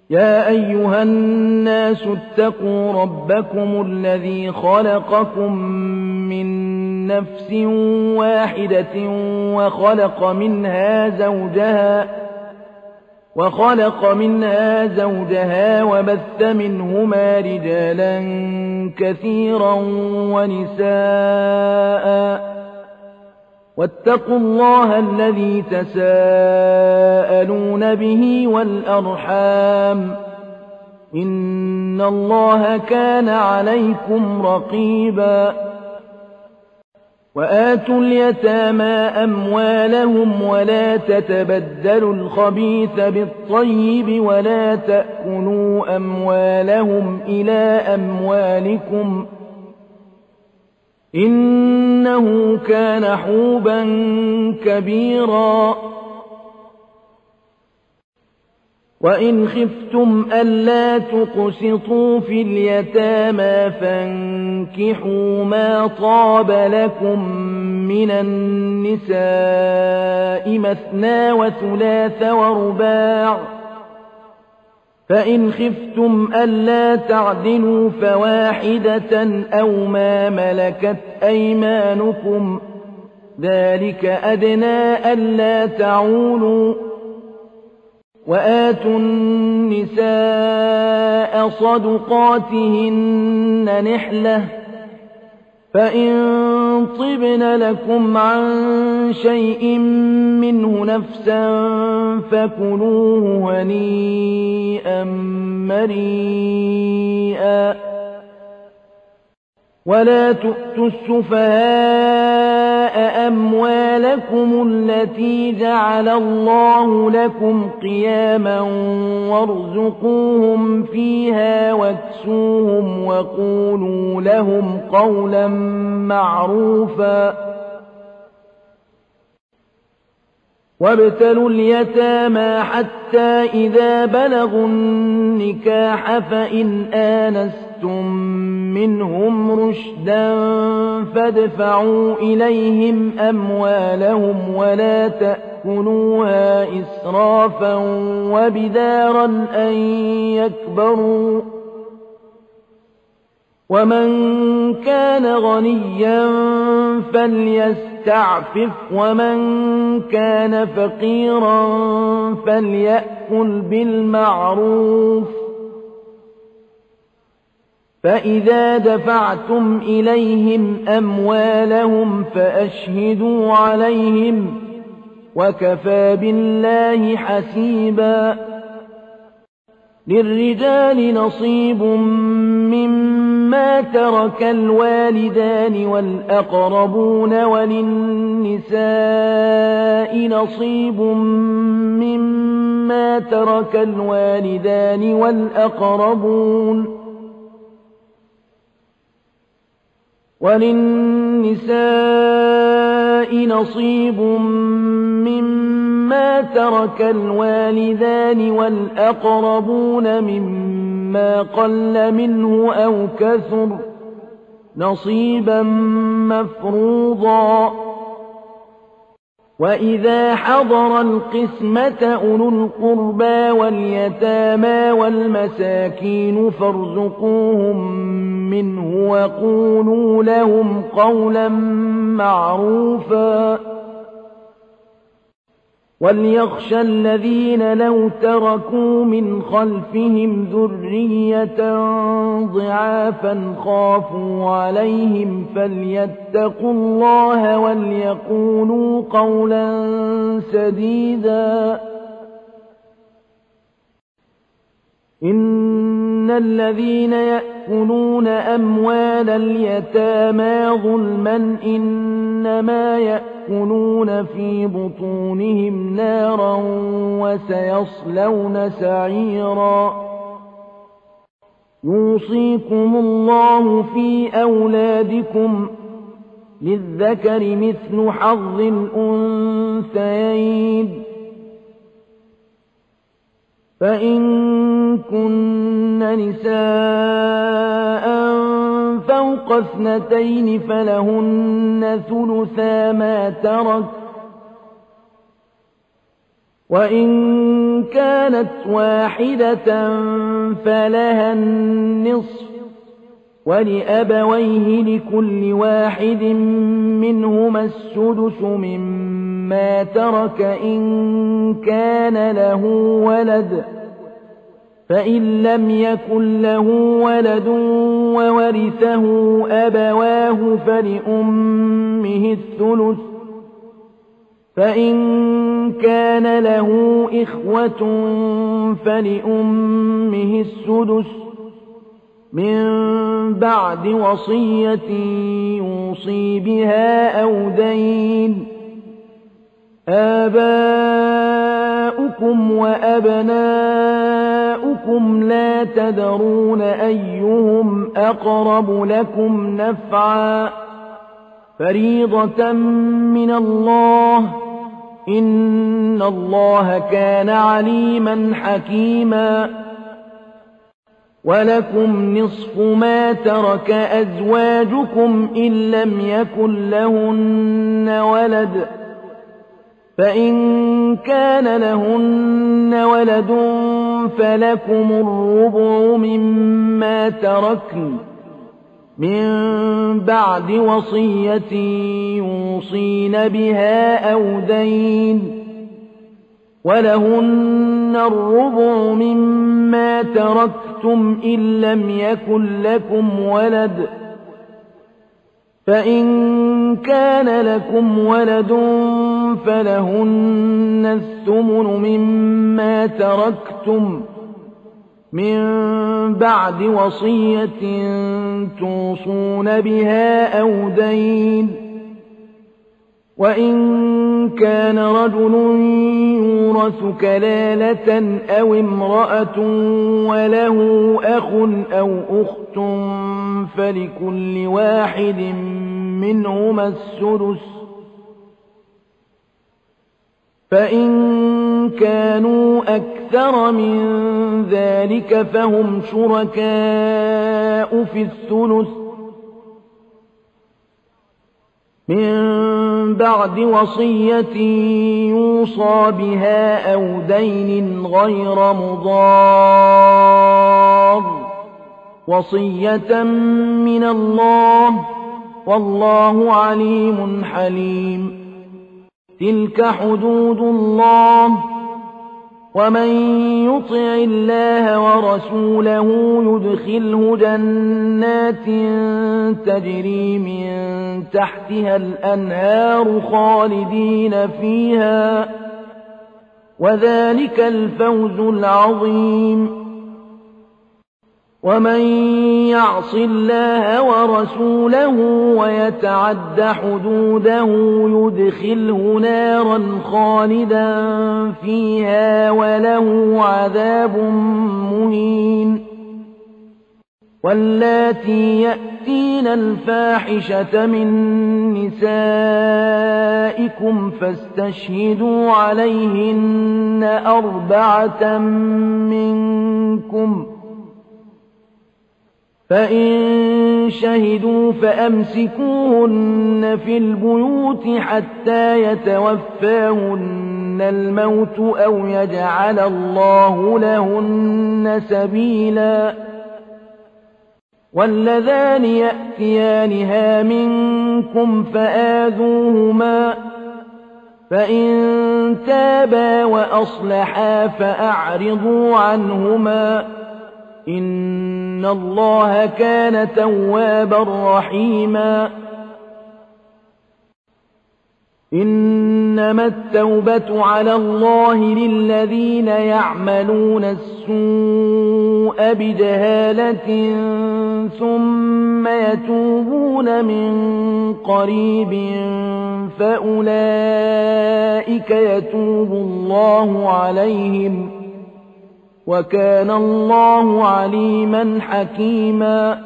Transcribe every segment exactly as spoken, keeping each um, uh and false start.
يا أيها الناس اتقوا ربكم الذي خلقكم من نفس واحدة وخلق منها زوجها وخلق منها زوجها وبث منهما رجالا كثيرا ونساء واتقوا الله الذي تساءلون به والأرحام إن الله كان عليكم رقيبا وآتوا اليتامى أموالهم ولا تتبدلوا الخبيث بالطيب ولا تأكلوا أموالهم إلى أموالكم إنه كان حوبا كبيرا وإن خفتم ألا تقسطوا في اليتامى فانكحوا ما طاب لكم من النساء مثنى وثلاث ورباع فإن خفتم ألا تعدلوا فواحدة أو ما ملكت أيمانكم ذلك أدنى ألا تعولوا وآتوا النساء صدقاتهن نحلة فإن طبن لكم عن شيء منه نفسا فكلوه هنيئا مريئا ولا تؤتوا السفهاء أموالكم التي جعل الله لكم قياما وارزقوهم فيها واكسوهم وقولوا لهم قولا معروفا وابتلوا اليتامى حتى إذا بلغوا النكاح فإن آنستم منهم رشدا فادفعوا إليهم أموالهم ولا تأكلوها إسرافا وبدارا أن يكبروا ومن كان غنيا فليستعفف ومن كان فقيرا فليأكل بالمعروف فإذا دفعتم إليهم أموالهم فأشهدوا عليهم وكفى بالله حسيبا للرجال نصيب مما ترك الوالدان والأقربون وللنساء نصيب مما ترك الوالدان والأقربون وللنساء نصيب مما ترك الوالدان والأقربون مما قل منه أو كثر نصيبا مفروضا وإذا حضر القسمة أولو القربى واليتامى والمساكين فارزقوهم منه وقولوا لهم قولا معروفا وليخشى الذين لو تركوا من خلفهم ذرية ضعافا خافوا عليهم فليتقوا الله وليقولوا قولا سديدا إن الذين يأكلون أموال اليتامى ظلما إنما يأكلون في بطونهم نارا وسيصلون سعيرا يوصيكم الله في أولادكم للذكر مثل حظ الأنثيين فإن كن نساء فوق اثنتين فلهن ثلثا ما ترك وإن كانت واحدة فلها النصف ولأبويه لكل واحد منهما السدس مما ترك إن كان له ولد فإن لم يكن له ولد وورثه أبواه فلأمه الثلث فإن كان له إخوة فلأمه السدس من بعد وصية يوصي بها أو دين آباؤكم وأبناؤكم لا تدرون أيهم أقرب لكم نفعا فريضة من الله إن الله كان عليما حكيما ولكم نصف ما ترك أزواجكم إن لم يكن لهن ولد فإن كان لهن ولد فلكم الربع مما تركن من بعد وصية يوصين بها أو دين ولهن الربع مما تركتم إن لم يكن لكم ولد فإن كان لكم ولد فلهن الثمن مما تركتم من بعد وصية توصون بها أو دين وإن كان رجل يورث كلالة أو امرأة وله أخ أو أخت فلكل واحد منهما السدس فإن كانوا أكثر من ذلك فهم شركاء في الثلث من بعد وصية يوصى بها أو دين غير مضار وصية من الله والله عليم حليم تلك حدود الله ومن يطع الله ورسوله يدخله جنات تجري من تحتها الأنهار خالدين فيها وذلك الفوز العظيم ومن يعص الله ورسوله ويتعد حدوده يدخله نارا خالدا فيها وله عذاب مهين واللاتي يأتين الفاحشة من نسائكم فاستشهدوا عليهن أربعة منكم فإن شهدوا فأمسكوهن في البيوت حتى يتوفاهن الموت أو يجعل الله لهن سبيلا واللذان يأتيانها منكم فآذوهما فإن تابا وأصلحا فأعرضوا عنهما إن الله كان توابا رحيما إنما التوبة على الله للذين يعملون السوء بجهالة ثم يتوبون من قريب فأولئك يتوب الله عليهم وكان الله عليما حكيما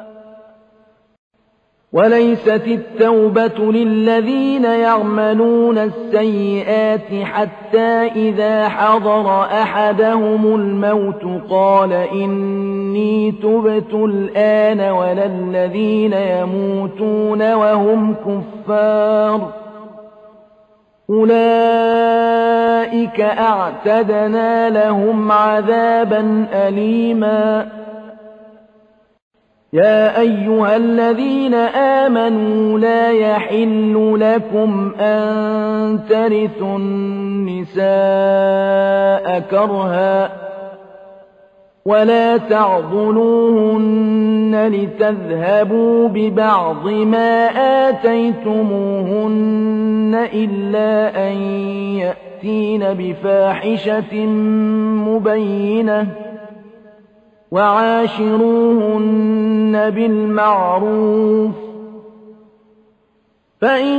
وليست التوبة للذين يعملون السيئات حتى إذا حضر أحدهم الموت قال إني تبت الآن ولا الذين يموتون وهم كفار أولئك أعتدنا لهم عذابا أليما. يا أيها الذين آمنوا لا يحل لكم أن ترثوا النساء كرها ولا تعضلوهن لتذهبوا ببعض ما آتيتموهن إلا أن يأتين بفاحشة مبينة وعاشروهن بالمعروف فإن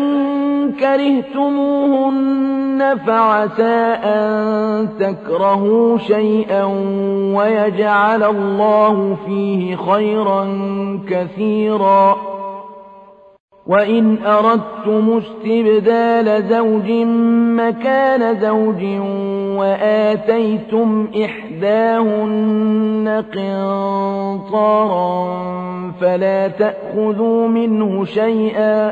كرهتموهن فعسى أن تكرهوا شيئا ويجعل الله فيه خيرا كثيرا. وإن أردتم استبدال زوج مكان زوج وآتيتم إحداهن قنطارا فلا تأخذوا منه شيئا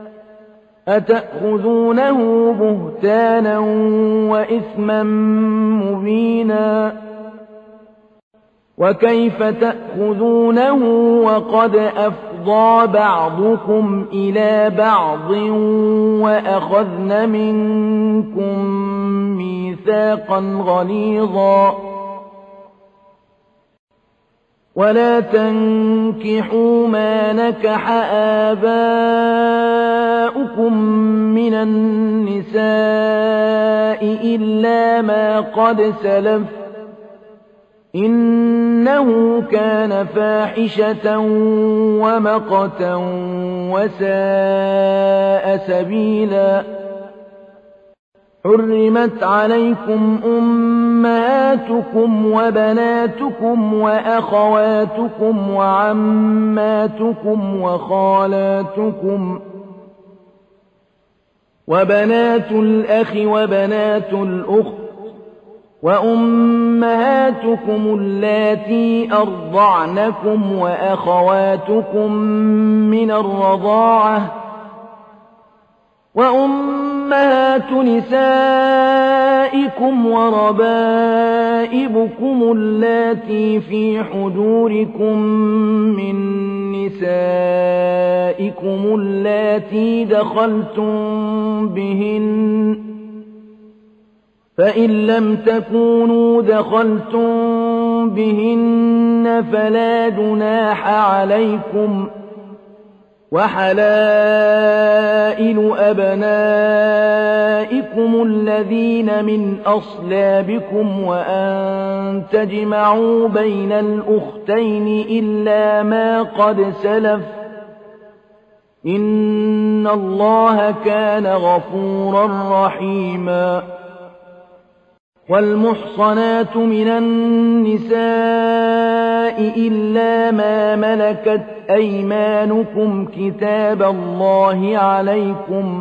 أتأخذونه بهتانا وإثما مبينا. وكيف تأخذونه وقد أفضى بعضكم إلى بعض وأخذن منكم ميثاقا غليظا. ولا تنكحوا ما نكح آباؤكم من النساء إلا ما قد سلف إنه كان فاحشة ومقتا وساء سبيلا. حرمت عليكم أمهاتكم وبناتكم وأخواتكم وعماتكم وخالاتكم وبنات الأخ وبنات الأخت وأمهاتكم اللاتي أرضعنكم وأخواتكم من الرضاعة وأمهات نسائكم وربائبكم اللاتي في حجوركم من نسائكم اللاتي دخلتم بهن فإن لم تكونوا دخلتم بهن فلا جناح عليكم وحلائل أبنائكم الذين من أصلابكم وأن تجمعوا بين الأختين إلا ما قد سلف إن الله كان غفورا رحيما. والمحصنات من النساء إلا ما ملكت أيمانكم كتاب الله عليكم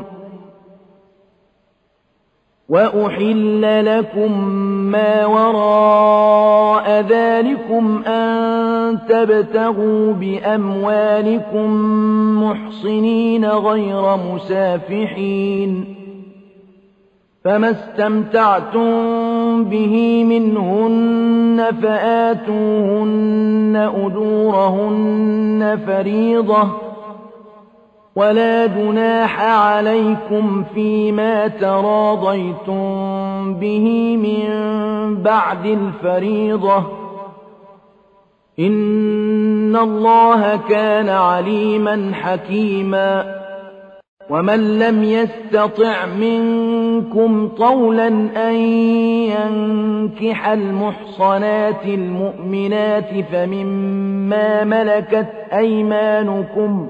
وأحل لكم ما وراء ذلكم أن تبتغوا بأموالكم محصنين غير مسافحين فما استمتعتم به منهن فآتوهن أجورهن فريضة ولا جناح عليكم فيما تراضيتم به من بعد الفريضة إن الله كان عليما حكيما. ومن لم يستطع منكم طولا أن ينكح المحصنات المؤمنات فمما ملكت أيمانكم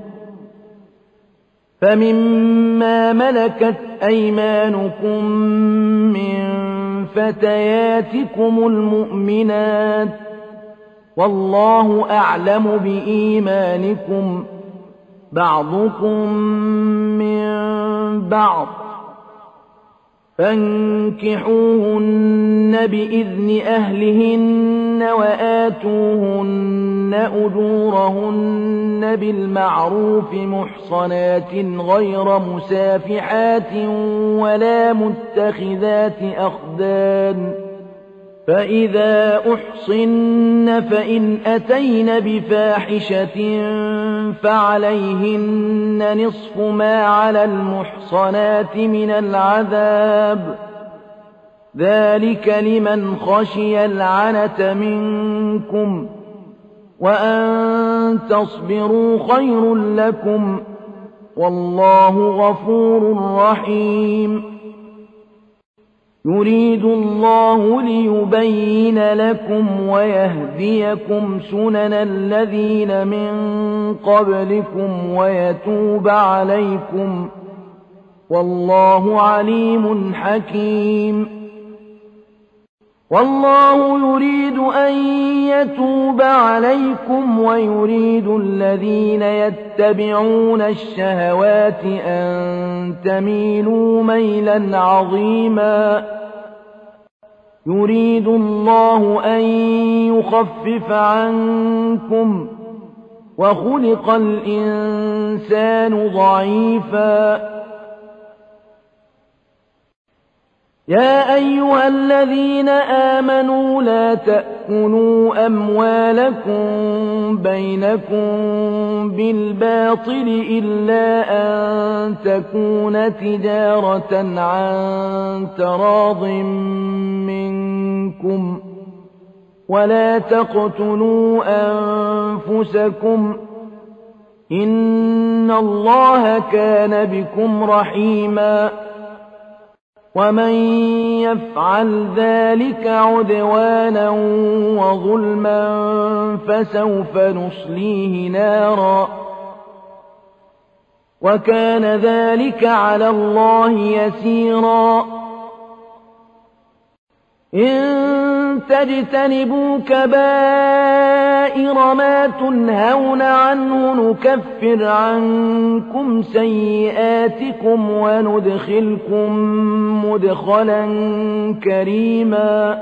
فمما ملكت أيمانكم من فتياتكم المؤمنات والله أعلم بإيمانكم بعضكم من بعض فانكحوهن بإذن أهلهن وآتوهن أجورهن بالمعروف محصنات غير مسافحات ولا متخذات أخدان فإذا أحصن فإن أتين بفاحشة فعليهن نصف ما على المحصنات من العذاب ذلك لمن خشي العنة منكم وأن تصبروا خير لكم والله غفور رحيم يريد الله ليبين لكم ويهديكم سنن الذين من قبلكم ويتوب عليكم والله عليم حكيم والله يريد أن يتوب عليكم ويريد الذين يتبعون الشهوات أن تميلوا ميلا عظيما يريد الله أن يخفف عنكم وخلق الإنسان ضعيفا يا أيها الذين آمنوا لا تأكلوا أموالكم بينكم بالباطل إلا أن تكون تجارة عن تراض منكم ولا تقتلوا أنفسكم إن الله كان بكم رحيما ومن يفعل ذلك عدوانا وظلما فسوف نصليه نارا وكان ذلك على الله يسيرا إن تجتنبوا كبائر ما تنهون عنه نكفر عنكم سيئاتكم وندخلكم مدخلا كريما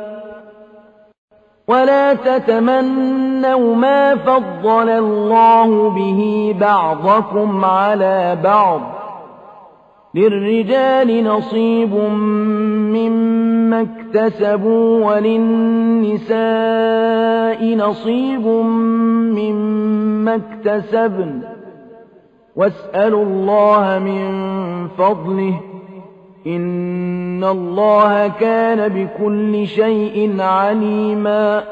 ولا تتمنوا ما فضل الله به بعضكم على بعض للرجال نصيب مما اكتسبوا وللنساء نصيب مما اكتسبن واسألوا الله من فضله إن الله كان بكل شيء عليما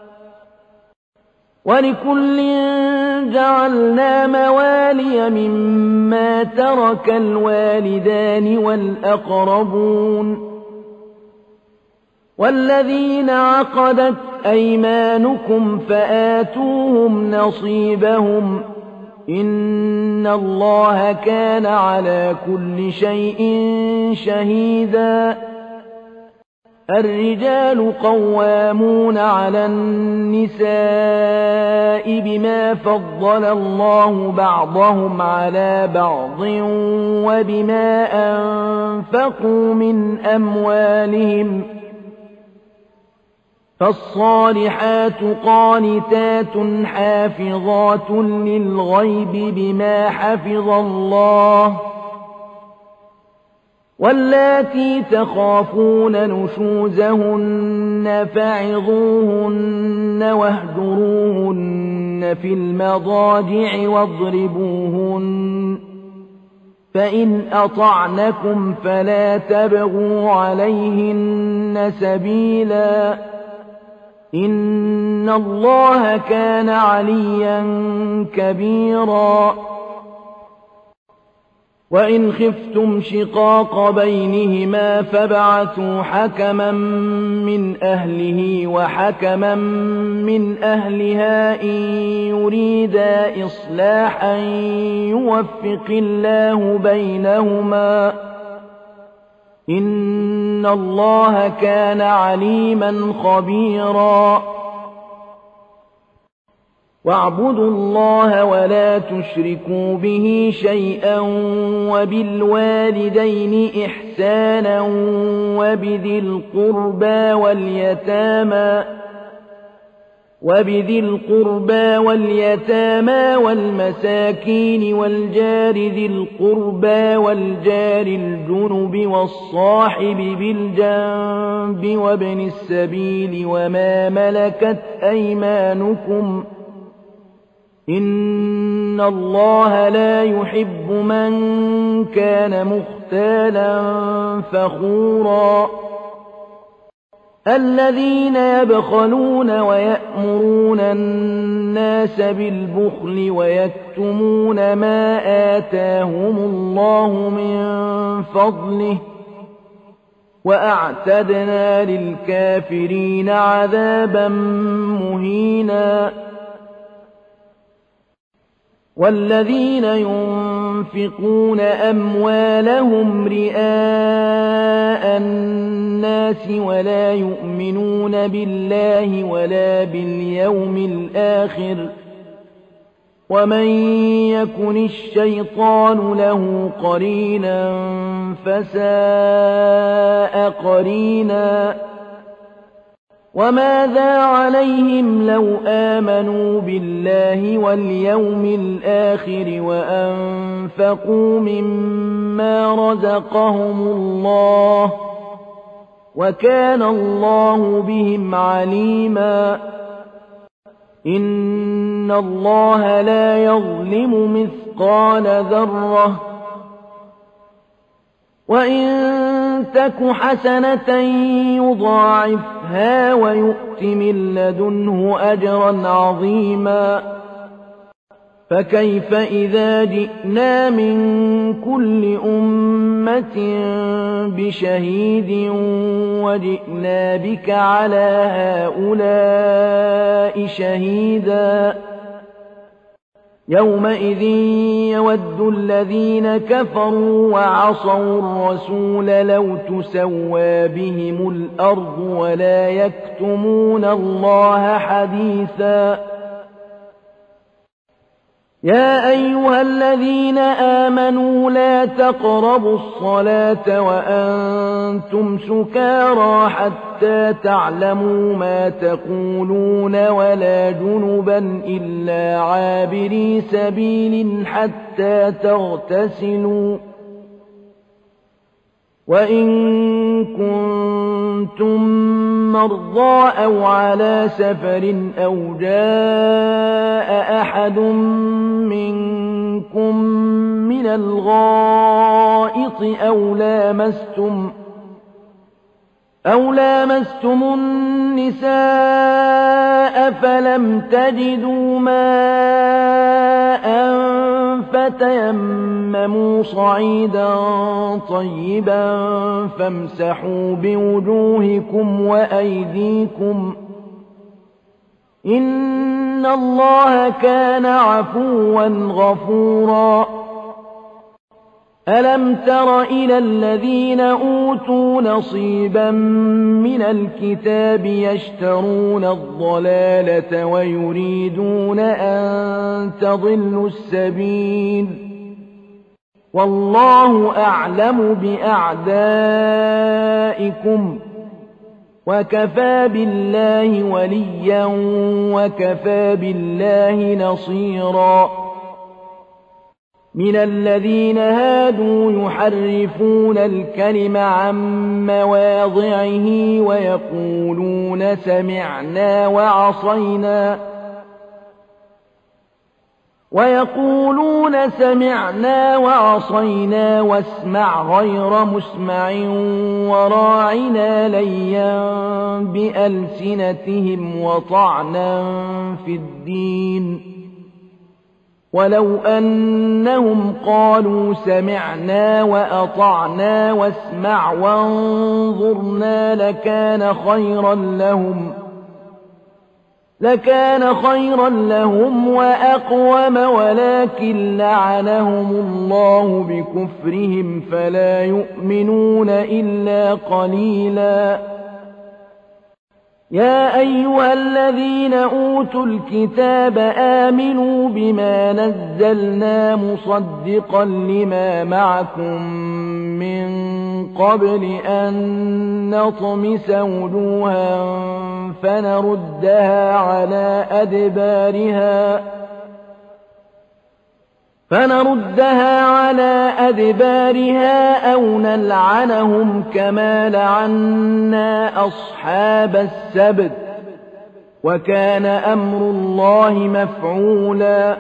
ولكل جعلنا موالي مما ترك الوالدان والأقربون والذين عقدت أيمانكم فآتوهم نصيبهم إن الله كان على كل شيء شهيدا الرجال قوامون على النساء بما فضل الله بعضهم على بعض وبما أنفقوا من أموالهم فالصالحات قانتات حافظات للغيب بما حفظ الله واللاتي تخافون نشوزهن فعظوهن واهجروهن في المضاجع واضربوهن فإن أطعنكم فلا تبغوا عليهن سبيلا إن الله كان عليا كبيرا وإن خفتم شقاق بينهما فابعثوا حكما من أهله وحكما من أهلها إن يريدا إصلاحا يوفق الله بينهما إن الله كان عليما خبيرا واعبدوا الله ولا تشركوا به شيئا وبالوالدين إحسانا وبذي القربى واليتامى وبذي القربى واليتامى والمساكين والجار ذي القربى والجار الجنب والصاحب بالجنب وابن السبيل وما ملكت أيمانكم إن الله لا يحب من كان مختالا فخورا الذين يبخلون ويأمرون الناس بالبخل ويكتمون ما آتاهم الله من فضله وأعتدنا للكافرين عذابا مهينا والذين ينفقون أموالهم رئاء الناس ولا يؤمنون بالله ولا باليوم الآخر ومن يكن الشيطان له قرينا فساء قرينا وماذا عليهم لو آمنوا بالله واليوم الآخر وأنفقوا مما رزقهم الله وكان الله بهم عليما إن الله لا يظلم مثقال ذرة وإن تك حسنة يضاعفها ويؤت من لدنه أجرا عظيما فكيف إذا جئنا من كل أمة بشهيد وجئنا بك على هؤلاء شهيدا يومئذ يود الذين كفروا وعصوا الرسول لو تسوى بهم الأرض ولا يكتمون الله حديثا يا أيها الذين آمنوا لا تقربوا الصلاة وأنتم سكارى حتى تعلموا ما تقولون ولا جنبا إلا عابري سبيل حتى تغتسلوا وإن كنتم مرضى أو على سفر أو جاء أحد منكم من الغائط أو لامستم أو لامستم النساء فلم تجدوا ماء فتيمموا صعيدا طيبا فامسحوا بوجوهكم وأيديكم إن الله كان عفوا غفورا ألم تر إلى الذين أوتوا نصيبا من الكتاب يشترون الضلالة ويريدون أن تضلوا السبيل والله أعلم بأعدائكم وكفى بالله وليا وكفى بالله نصيرا من الذين هادوا يحرفون الكلم عن مواضعه ويقولون سمعنا وعصينا ويقولون سمعنا وعصينا واسمع غير مسمع وراعنا ليا بألسنتهم وطعنا في الدين ولو أنهم قالوا سمعنا وأطعنا واسمع وانظرنا لكان خيرا لهم لكان خيرا لهم وأقوم ولكن لعنهم الله بكفرهم فلا يؤمنون إلا قليلا يا أيها الذين أوتوا الكتاب آمنوا بما نزلنا مصدقا لما معكم من قبل أن نطمس وجوها فنردها على أدبارها فنردها على أدبارها أو نلعنهم كما لعنا أصحاب السبت وكان أمر الله مفعولا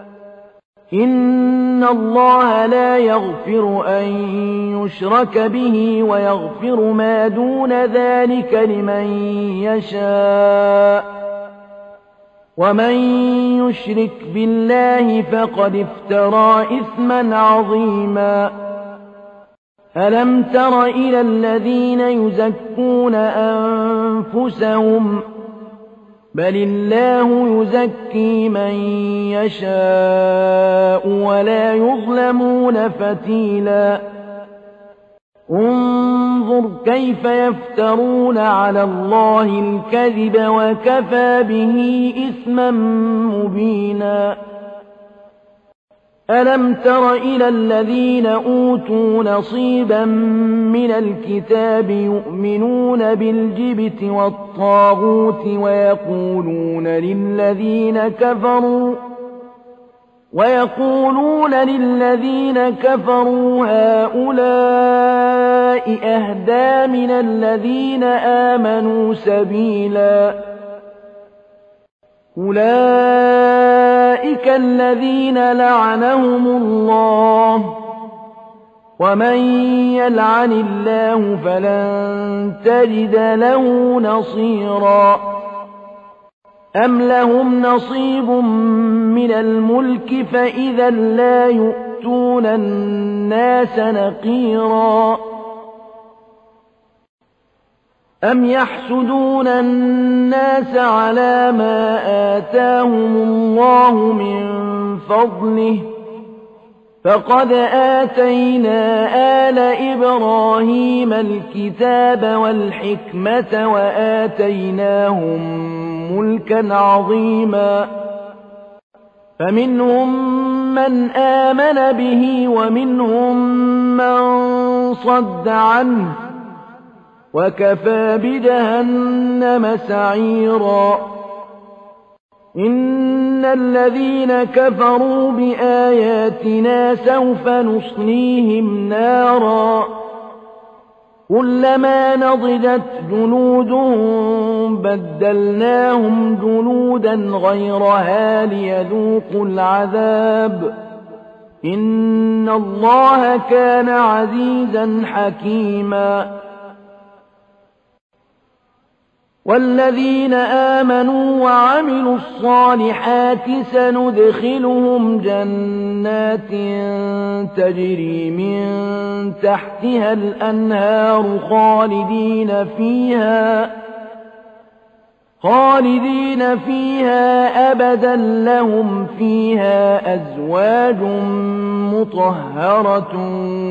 إن الله لا يغفر أن يشرك به ويغفر ما دون ذلك لمن يشاء ومن يشرك بالله فقد افترى إثما عظيما ألم تر إلى الذين يزكون أنفسهم بل الله يزكي من يشاء ولا يظلمون فتيلا انظر كيف يفترون على الله الكذب وكفى به إثما مبينا ألم تر إلى الذين أوتوا نصيبا من الكتاب يؤمنون بالجبت والطاغوت ويقولون للذين كفروا ويقولون للذين كفروا هؤلاء أهدى من الذين آمنوا سبيلا أولئك الذين لعنهم الله ومن يلعن الله فلن تجد له نصيرا أم لهم نصيب من الملك فإذا لا يؤتون الناس نقيرا أم يحسدون الناس على ما آتاهم الله من فضله فقد آتينا آل إبراهيم الكتاب والحكمة وآتيناهم ملكا عظيما فمنهم من آمن به ومنهم من صد عنه وكفى بجهنم سعيرا إن الذين كفروا بآياتنا سوف نصليهم نارا كلما نضجت جلودهم بدلناهم جلودا غيرها ليذوقوا العذاب إن الله كان عزيزا حكيما والذين آمنوا وعملوا الصالحات سندخلهم جنات تجري من تحتها الأنهار خالدين فيها خالدين فيها أبدا لهم فيها أزواج مطهرة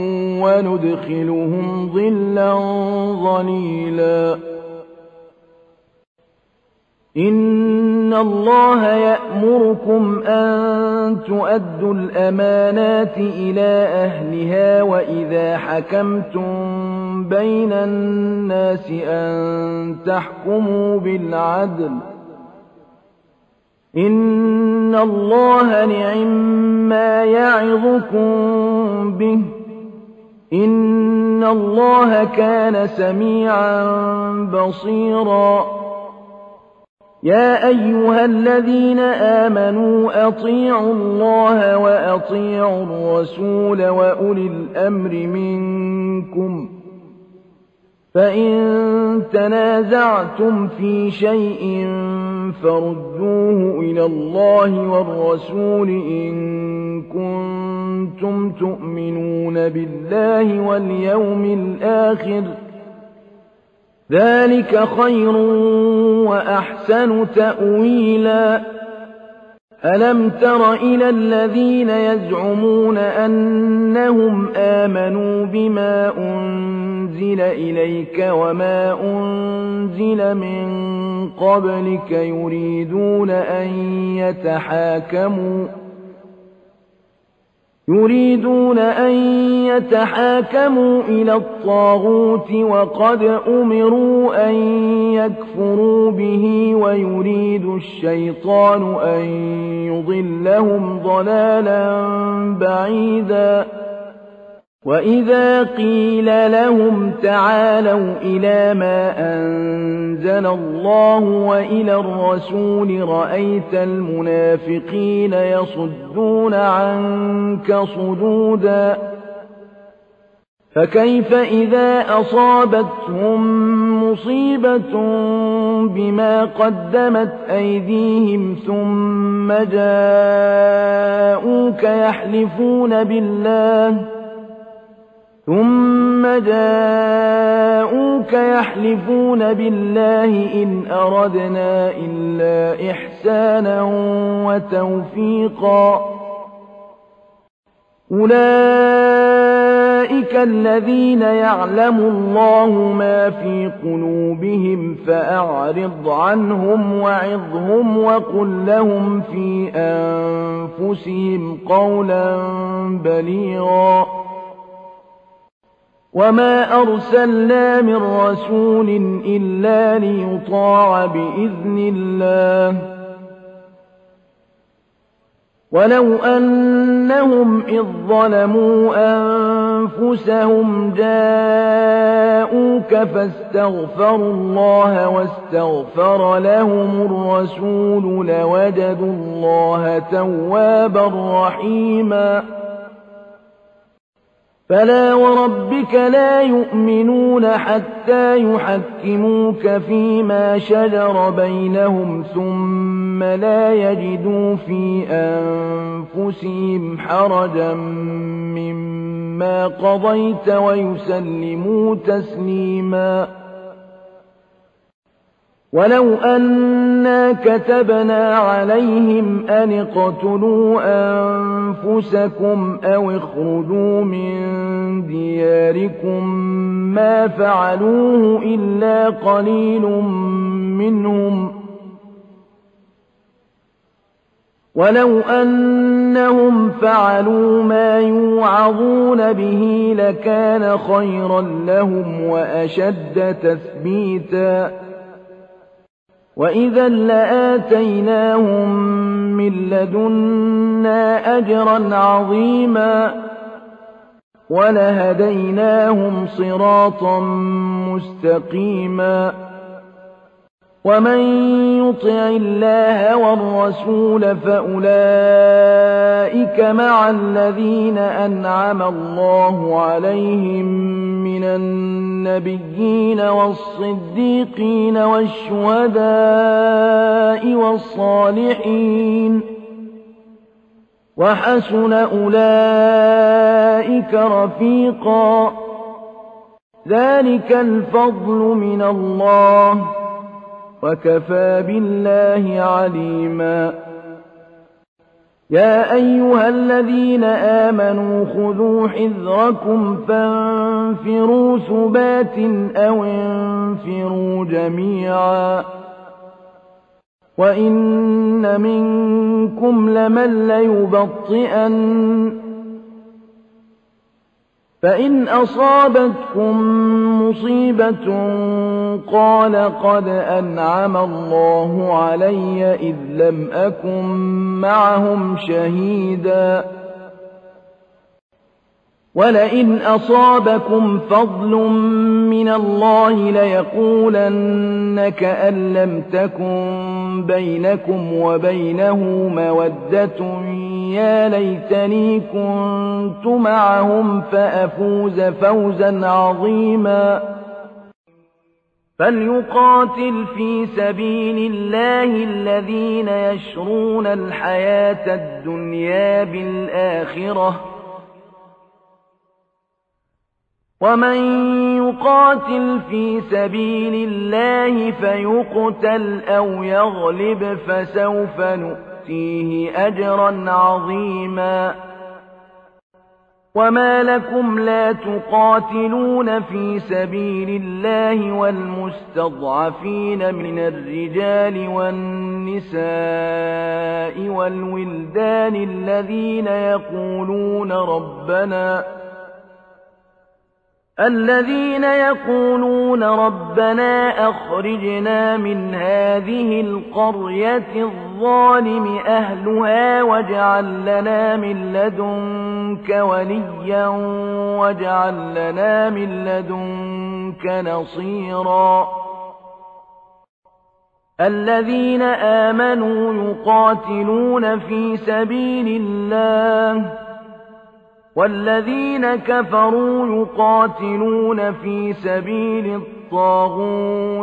وندخلهم ظلا ظليلا إن الله يأمركم أن تؤدوا الأمانات إلى أهلها وإذا حكمتم بين الناس أن تحكموا بالعدل إن الله نعما يعظكم به إن الله كان سميعا بصيرا يا أيها الذين آمنوا أطيعوا الله وأطيعوا الرسول وأولي الأمر منكم فإن تنازعتم في شيء فردوه إلى الله والرسول إن كنتم تؤمنون بالله واليوم الآخر ذلك خير وأحسن تأويلا ألم تر إلى الذين يزعمون أنهم آمنوا بما أنزل إليك وما أنزل من قبلك يريدون أن يتحاكموا يريدون أن يتحاكموا إلى الطاغوت وقد أمروا أن يكفروا به ويريد الشيطان أن يضلهم ضلالا بعيدا وإذا قيل لهم تعالوا إلى ما أنزل الله وإلى الرسول رأيت المنافقين يصدون عنك صدودا فكيف إذا أصابتهم مصيبة بما قدمت أيديهم ثم جاءوك يحلفون بالله ثم جاءوك يحلفون بالله إن أردنا إلا إحسانا وتوفيقا أولئك الذين يعلم الله ما في قلوبهم فأعرض عنهم وعظهم وقل لهم في أنفسهم قولا بليغا وما أرسلنا من رسول إلا ليطاع بإذن الله ولو أنهم إذ ظلموا أنفسهم جاءوك فاستغفروا الله واستغفر لهم الرسول لوجدوا الله توابا رحيما فلا وربك لا يؤمنون حتى يحكموك فيما شجر بينهم ثم لا يجدوا في أنفسهم حرجا مما قضيت ويسلموا تسليما ولو أنا كتبنا عليهم أن اقتلوا أنفسكم أو اخرجوا من دياركم ما فعلوه إلا قليل منهم ولو أنهم فعلوا ما يوعظون به لكان خيرا لهم وأشد تثبيتا وإذا لآتيناهم من لدنا أجرا عظيما ولهديناهم صراطا مستقيما ومن يطع الله والرسول فأولئك مع الذين أنعم الله عليهم من النبيين والصديقين والشهداء والصالحين وحسن أولئك رفيقا ذلك الفضل من الله وكفى بالله عليما يا أيها الذين آمنوا خذوا حذركم فانفروا ثبات أو انفروا جميعا وإن منكم لمن ليبطئن فإن أصابتكم مصيبة قال قد أنعم الله علي إذ لم أكن معهم شهيدا ولئن أصابكم فضل من الله ليقولن كأن لم تكن بينكم وبينه مودة يا ليتني كنت معهم فأفوز فوزا عظيما فليقاتل في سبيل الله الذين يشرون الحياة الدنيا بالآخرة ومن يقاتل في سبيل الله فيقتل أو يغلب فسوف نؤتيه أجرا عظيما وما لكم لا تقاتلون في سبيل الله والمستضعفين من الرجال والنساء والولدان الذين يقولون ربنا الذين يقولون ربنا أخرجنا من هذه القرية الظالم أهلها واجعل لنا من لدنك وليا واجعل لنا من لدنك نصيرا الذين آمنوا يقاتلون في سبيل الله والذين كفروا يقاتلون في سبيل الطاغوت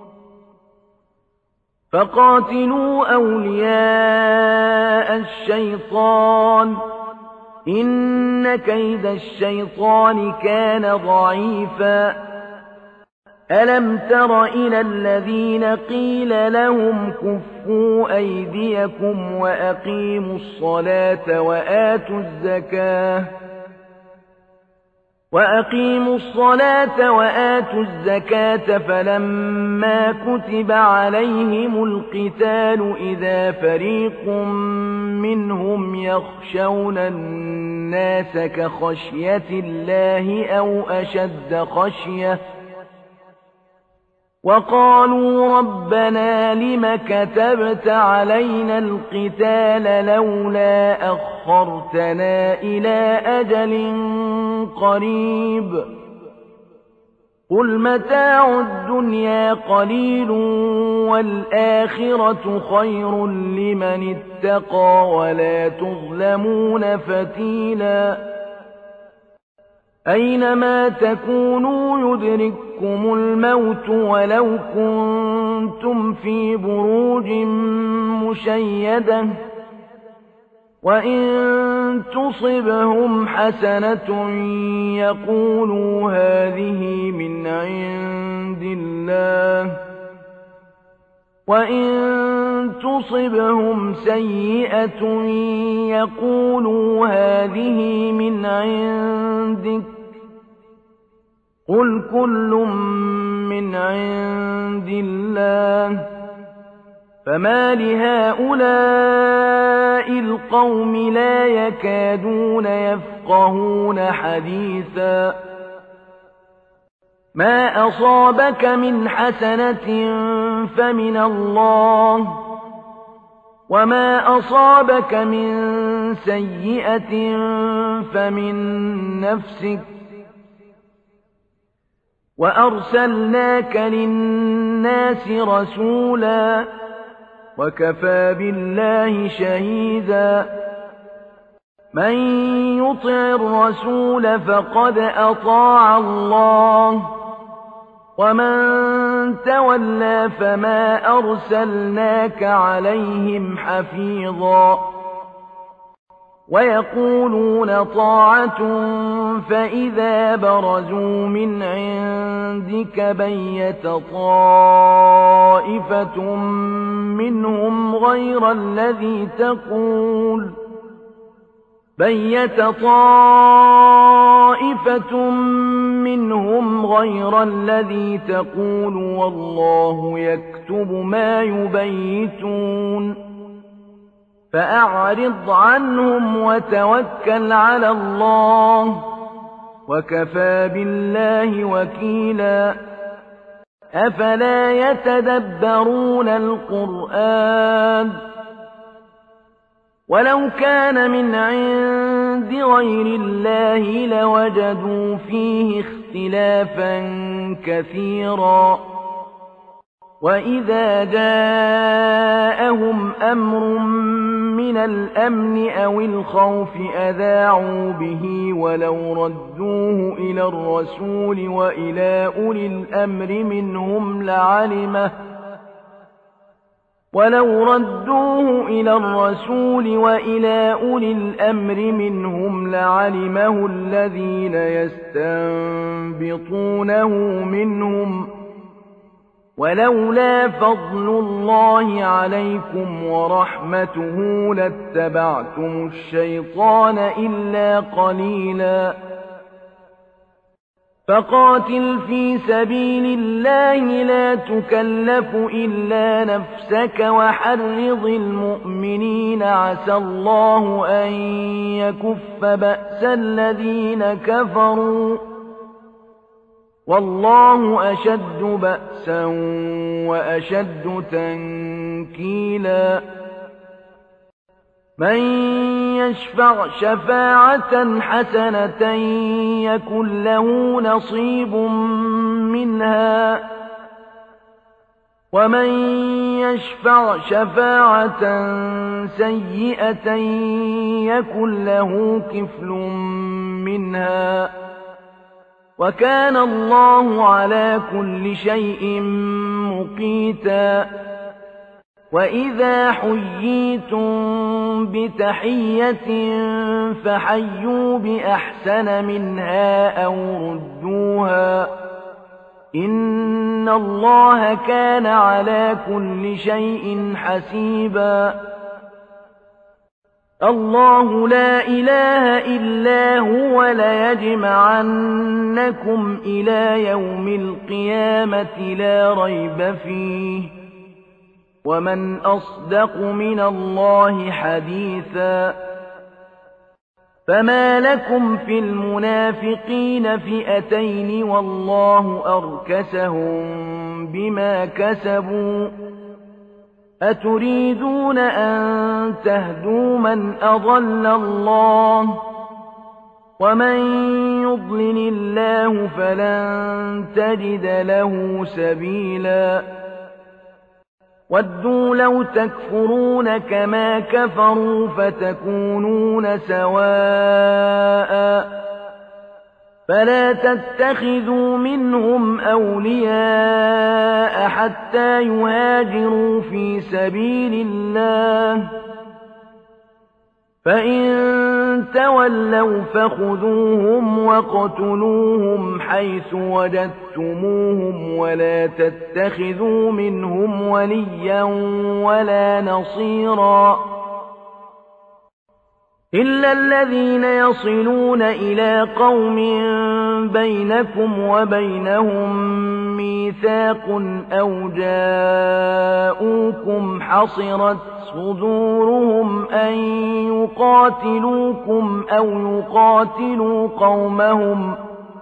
فقاتلوا أولياء الشيطان إن كيد الشيطان كان ضعيفا ألم تر إلى الذين قيل لهم كفوا أيديكم وأقيموا الصلاة وآتوا الزكاة وأقيموا الصلاة وآتوا الزكاة فلما كتب عليهم القتال إذا فريق منهم يخشون الناس كخشية الله أو أشد خشية وقالوا ربنا لم كتبت علينا القتال لولا أخرتنا إلى أجل قريب قل متاع الدنيا قليل والآخرة خير لمن اتقى ولا تظلمون فتيلا أينما تكونوا يدرككم الموت ولو كنتم في بروج مشيدة وإن تصبهم حسنة يقولوا هذه من عند الله وإن تصبهم سيئة يقولوا هذه من عندك قل كل من عند الله فما لهؤلاء القوم لا يكادون يفقهون حديثا ما أصابك من حسنة فمن الله وما أصابك من سيئة فمن نفسك وأرسلناك للناس رسولا وكفى بالله شهيدا من يطع الرسول فقد أطاع الله ومن تولى فما أرسلناك عليهم حفيظا ويقولون طاعة فإذا برزوا من عندك بيت طائفة منهم غير الذي تقول بيت طائفة منهم غير الذي تقول والله يكتب ما يبيتون فأعرض عنهم وتوكل على الله وكفى بالله وكيلا أفلا يتدبرون القرآن ولو كان من عند غير الله لوجدوا فيه اختلافا كثيرا وإذا جاءهم أمر من الأمن أو الخوف أذاعوا به ولو ردوه إلى الرسول وإلى أولي الأمر منهم لعلمه ولو ردوه إلى الرسول وإلى أولي الأمر منهم لعلمه الذين يستنبطونه منهم ولولا فضل الله عليكم ورحمته لاتبعتم الشيطان إلا قليلا فقاتل في سبيل الله لا تكلف إلا نفسك وحرض المؤمنين عسى الله أن يكف بأس الذين كفروا والله أشد بأسا وأشد تنكيلا من يشفع شفاعة حسنة يكن له نصيب منها ومن يشفع شفاعة سيئة يكن له كفل منها وكان الله على كل شيء مقيتا وإذا حييتم بتحية فحيوا بأحسن منها أو ردوها إن الله كان على كل شيء حسيبا الله لا إله إلا هو ليجمعنكم إلى يوم القيامة لا ريب فيه ومن أصدق من الله حديثا فما لكم في المنافقين فئتين والله أركسهم بما كسبوا أتريدون أن تهدوا من أضل الله ومن يضلل الله فلن تجد له سبيلا ودوا لو تكفرون كما كفروا فتكونون سواء فلا تتخذوا منهم أولياء حتى يهاجروا في سبيل الله فإن تولوا فخذوهم واقتلوهم حيث وجدتموهم ولا تتخذوا منهم وليا ولا نصيرا إلا الذين يصلون إلى قوم بينكم وبينهم ميثاق أو جاءوكم حصرت صدورهم أن يقاتلوكم أو يقاتلوا قومهم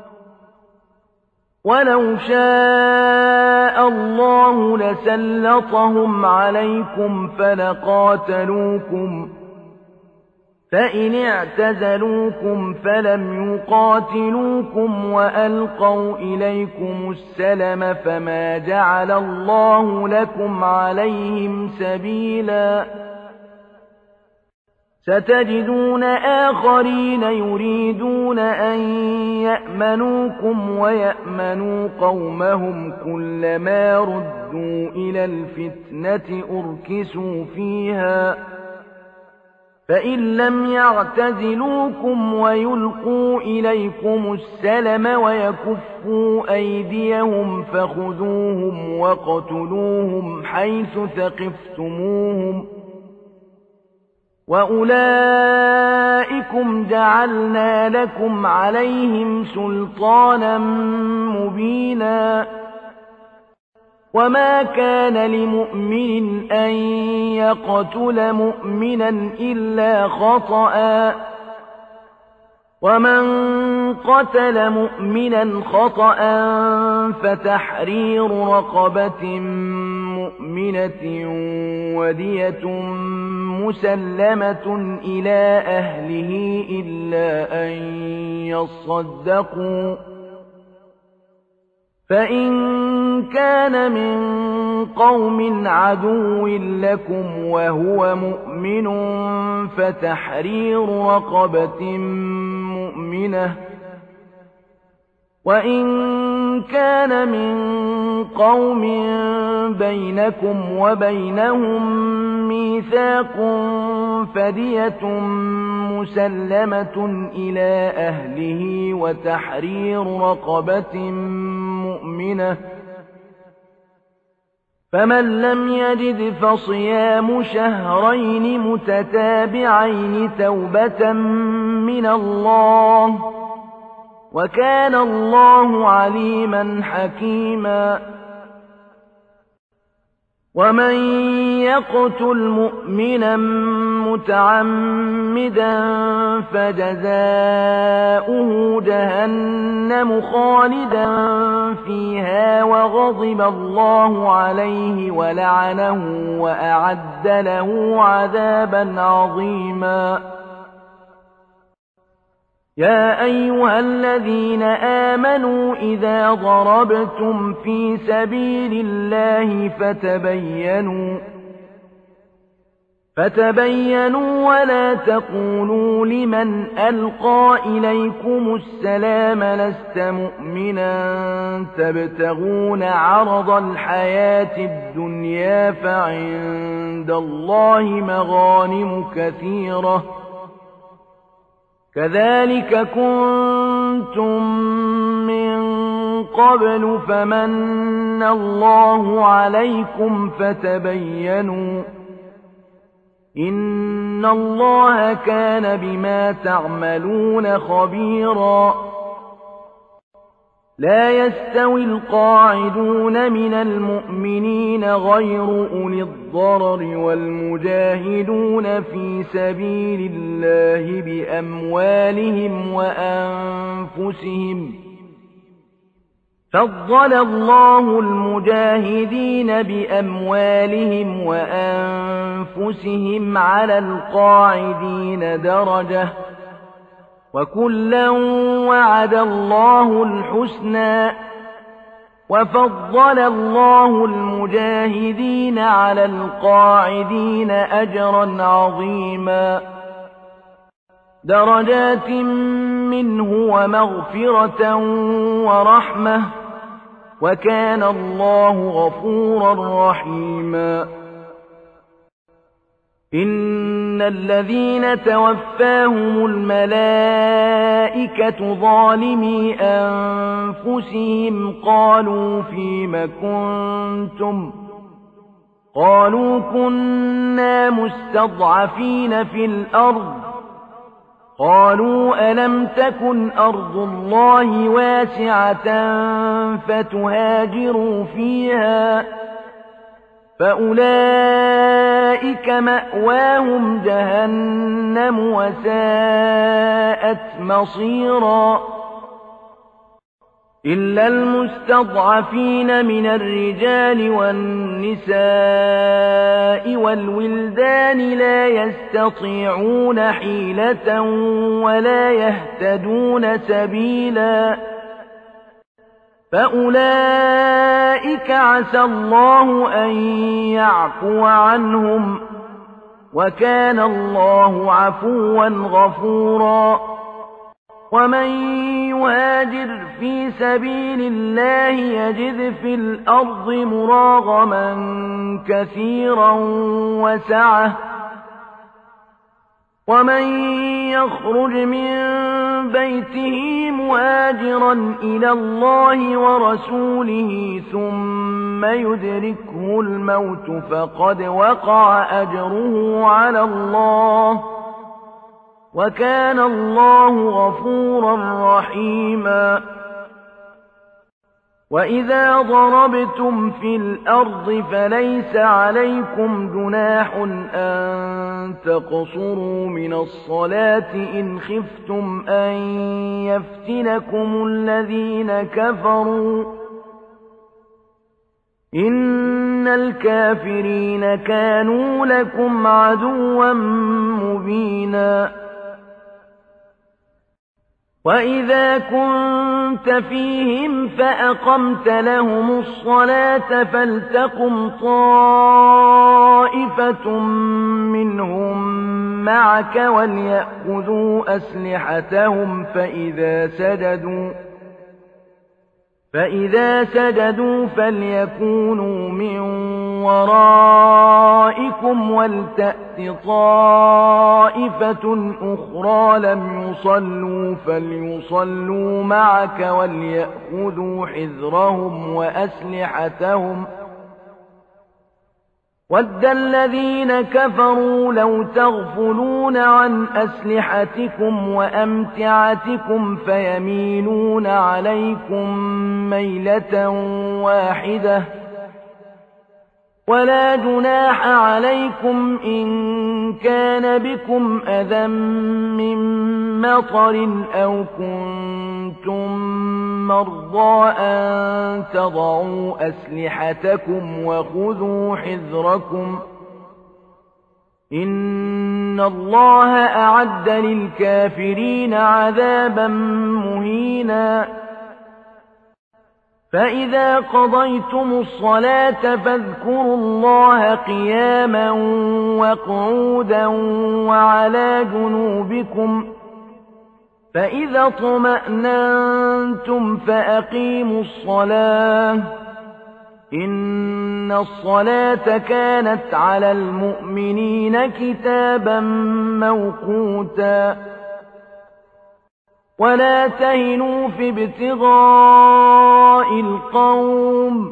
ولو شاء الله لسلطهم عليكم فلقاتلوكم فإن اعتزلوكم فلم يقاتلوكم وألقوا إليكم السلم فما جعل الله لكم عليهم سبيلا ستجدون آخرين يريدون أن يأمنوكم ويأمنوا قومهم كلما ردوا إلى الفتنة أركسوا فيها فإن لم يعتزلوكم ويلقوا إليكم السلم ويكفوا أيديهم فخذوهم وقتلوهم حيث ثقفتموهم وأولئكم جعلنا لكم عليهم سلطانا مبينا وما كان لمؤمن أن يقتل مؤمنا إلا خطأ ومن قتل مؤمنا خطأ فتحرير رقبة مؤمنة ودية مسلمة إلى أهله إلا أن يصدقوا فإن كان من قوم عدو لكم وهو مؤمن فتحرير رقبة مؤمنة وإن كان من قوم بينكم وبينهم ميثاق فدية مسلمة إلى أهله وتحرير رقبة مؤمنة فمن لم يجد فصيام شهرين متتابعين توبة من الله وكان الله عليما حكيما ومن يقتل مؤمنا متعمدا فجزاؤه جهنم خالدا فيها وغضب الله عليه ولعنه وأعد له عذابا عظيما يا أيها الذين آمنوا إذا ضربتم في سبيل الله فتبينوا فتبينوا ولا تقولوا لمن ألقى إليكم السلام لست مؤمنا تبتغون عرض الحياة الدنيا فعند الله مغانم كثيرة كذلك كنتم من قبل فمن الله عليكم فتبينوا إن الله كان بما تعملون خبيرا لا يستوي القاعدون من المؤمنين غير أولي الضرر والمجاهدون في سبيل الله بأموالهم وأنفسهم فضل الله المجاهدين بأموالهم وأنفسهم على القاعدين درجة وكلا وعد الله الحسنى وفضل الله المجاهدين على القاعدين أجرا عظيما درجات منه ومغفرة ورحمة وكان الله غفورا رحيما إن الذين توفاهم الملائكة ظالمي أنفسهم قالوا فيم كنتم قالوا كنا مستضعفين في الأرض قالوا ألم تكن أرض الله واسعة فتهاجروا فيها فأولئك مأواهم جهنم وساءت مصيرا إلا المستضعفين من الرجال والنساء والولدان لا يستطيعون حيلة ولا يهتدون سبيلا فأولئك عسى الله أن يعفو عنهم وكان الله عفوا غفورا ومن يهاجر في سبيل الله يجد في الأرض مراغما كثيرا وسعة ومن يخرج من بيته مهاجرا إلى الله ورسوله ثم يدركه الموت فقد وقع أجره على الله وكان الله غفورا رحيما وإذا ضربتم في الأرض فليس عليكم جناح أن تقصروا من الصلاة إن خفتم أن يفتنكم الذين كفروا إن الكافرين كانوا لكم عدوا مبينا وإذا كنت فيهم فأقمت لهم الصلاة فلتقم طائفة منهم معك وليأخذوا أسلحتهم فإذا سجدوا فإذا سجدوا فليكونوا من ورائكم ولتأت طائفة أخرى لم يصلوا فليصلوا معك وليأخذوا حذرهم وأسلحتهم وَدَّ الَّذِينَ كَفَرُوا لَوْ تَغْفُلُونَ عَنْ أَسْلِحَتِكُمْ وَأَمْتِعَتِكُمْ فَيَمِيلُونَ عَلَيْكُمْ مَيْلَةً وَاحِدَةً وَلَا جُنَاحَ عَلَيْكُمْ إِن كَانَ بِكُمْ أَذًى مِّن مَّطَرٍ أَوْ كُنتُم مَّرْضَىٰ أَن تَضَعُوا أَسْلِحَتَكُمْ وَخُذُوا حِذْرَكُمْ ۗ إِنَّ اللَّهَ أَعَدَّ لِلْكَافِرِينَ عَذَابًا مُّهِينًا. فَإِذَا قَضَيْتُمُ الصَّلَاةَ فاذكروا اللَّهَ قِيَامًا وَقُعُودًا وَعَلَىٰ جُنُوبِكُمْ، فَإِذَا اطْمَأْنَنتُمْ فَأَقِيمُوا الصَّلَاةَ ۚ إِنَّ الصَّلَاةَ كَانَتْ عَلَى الْمُؤْمِنِينَ كِتَابًا مَّوْقُوتًا. وَلَا تَهِنُوا فِي ابْتِغَاءِ الْقَوْمِ،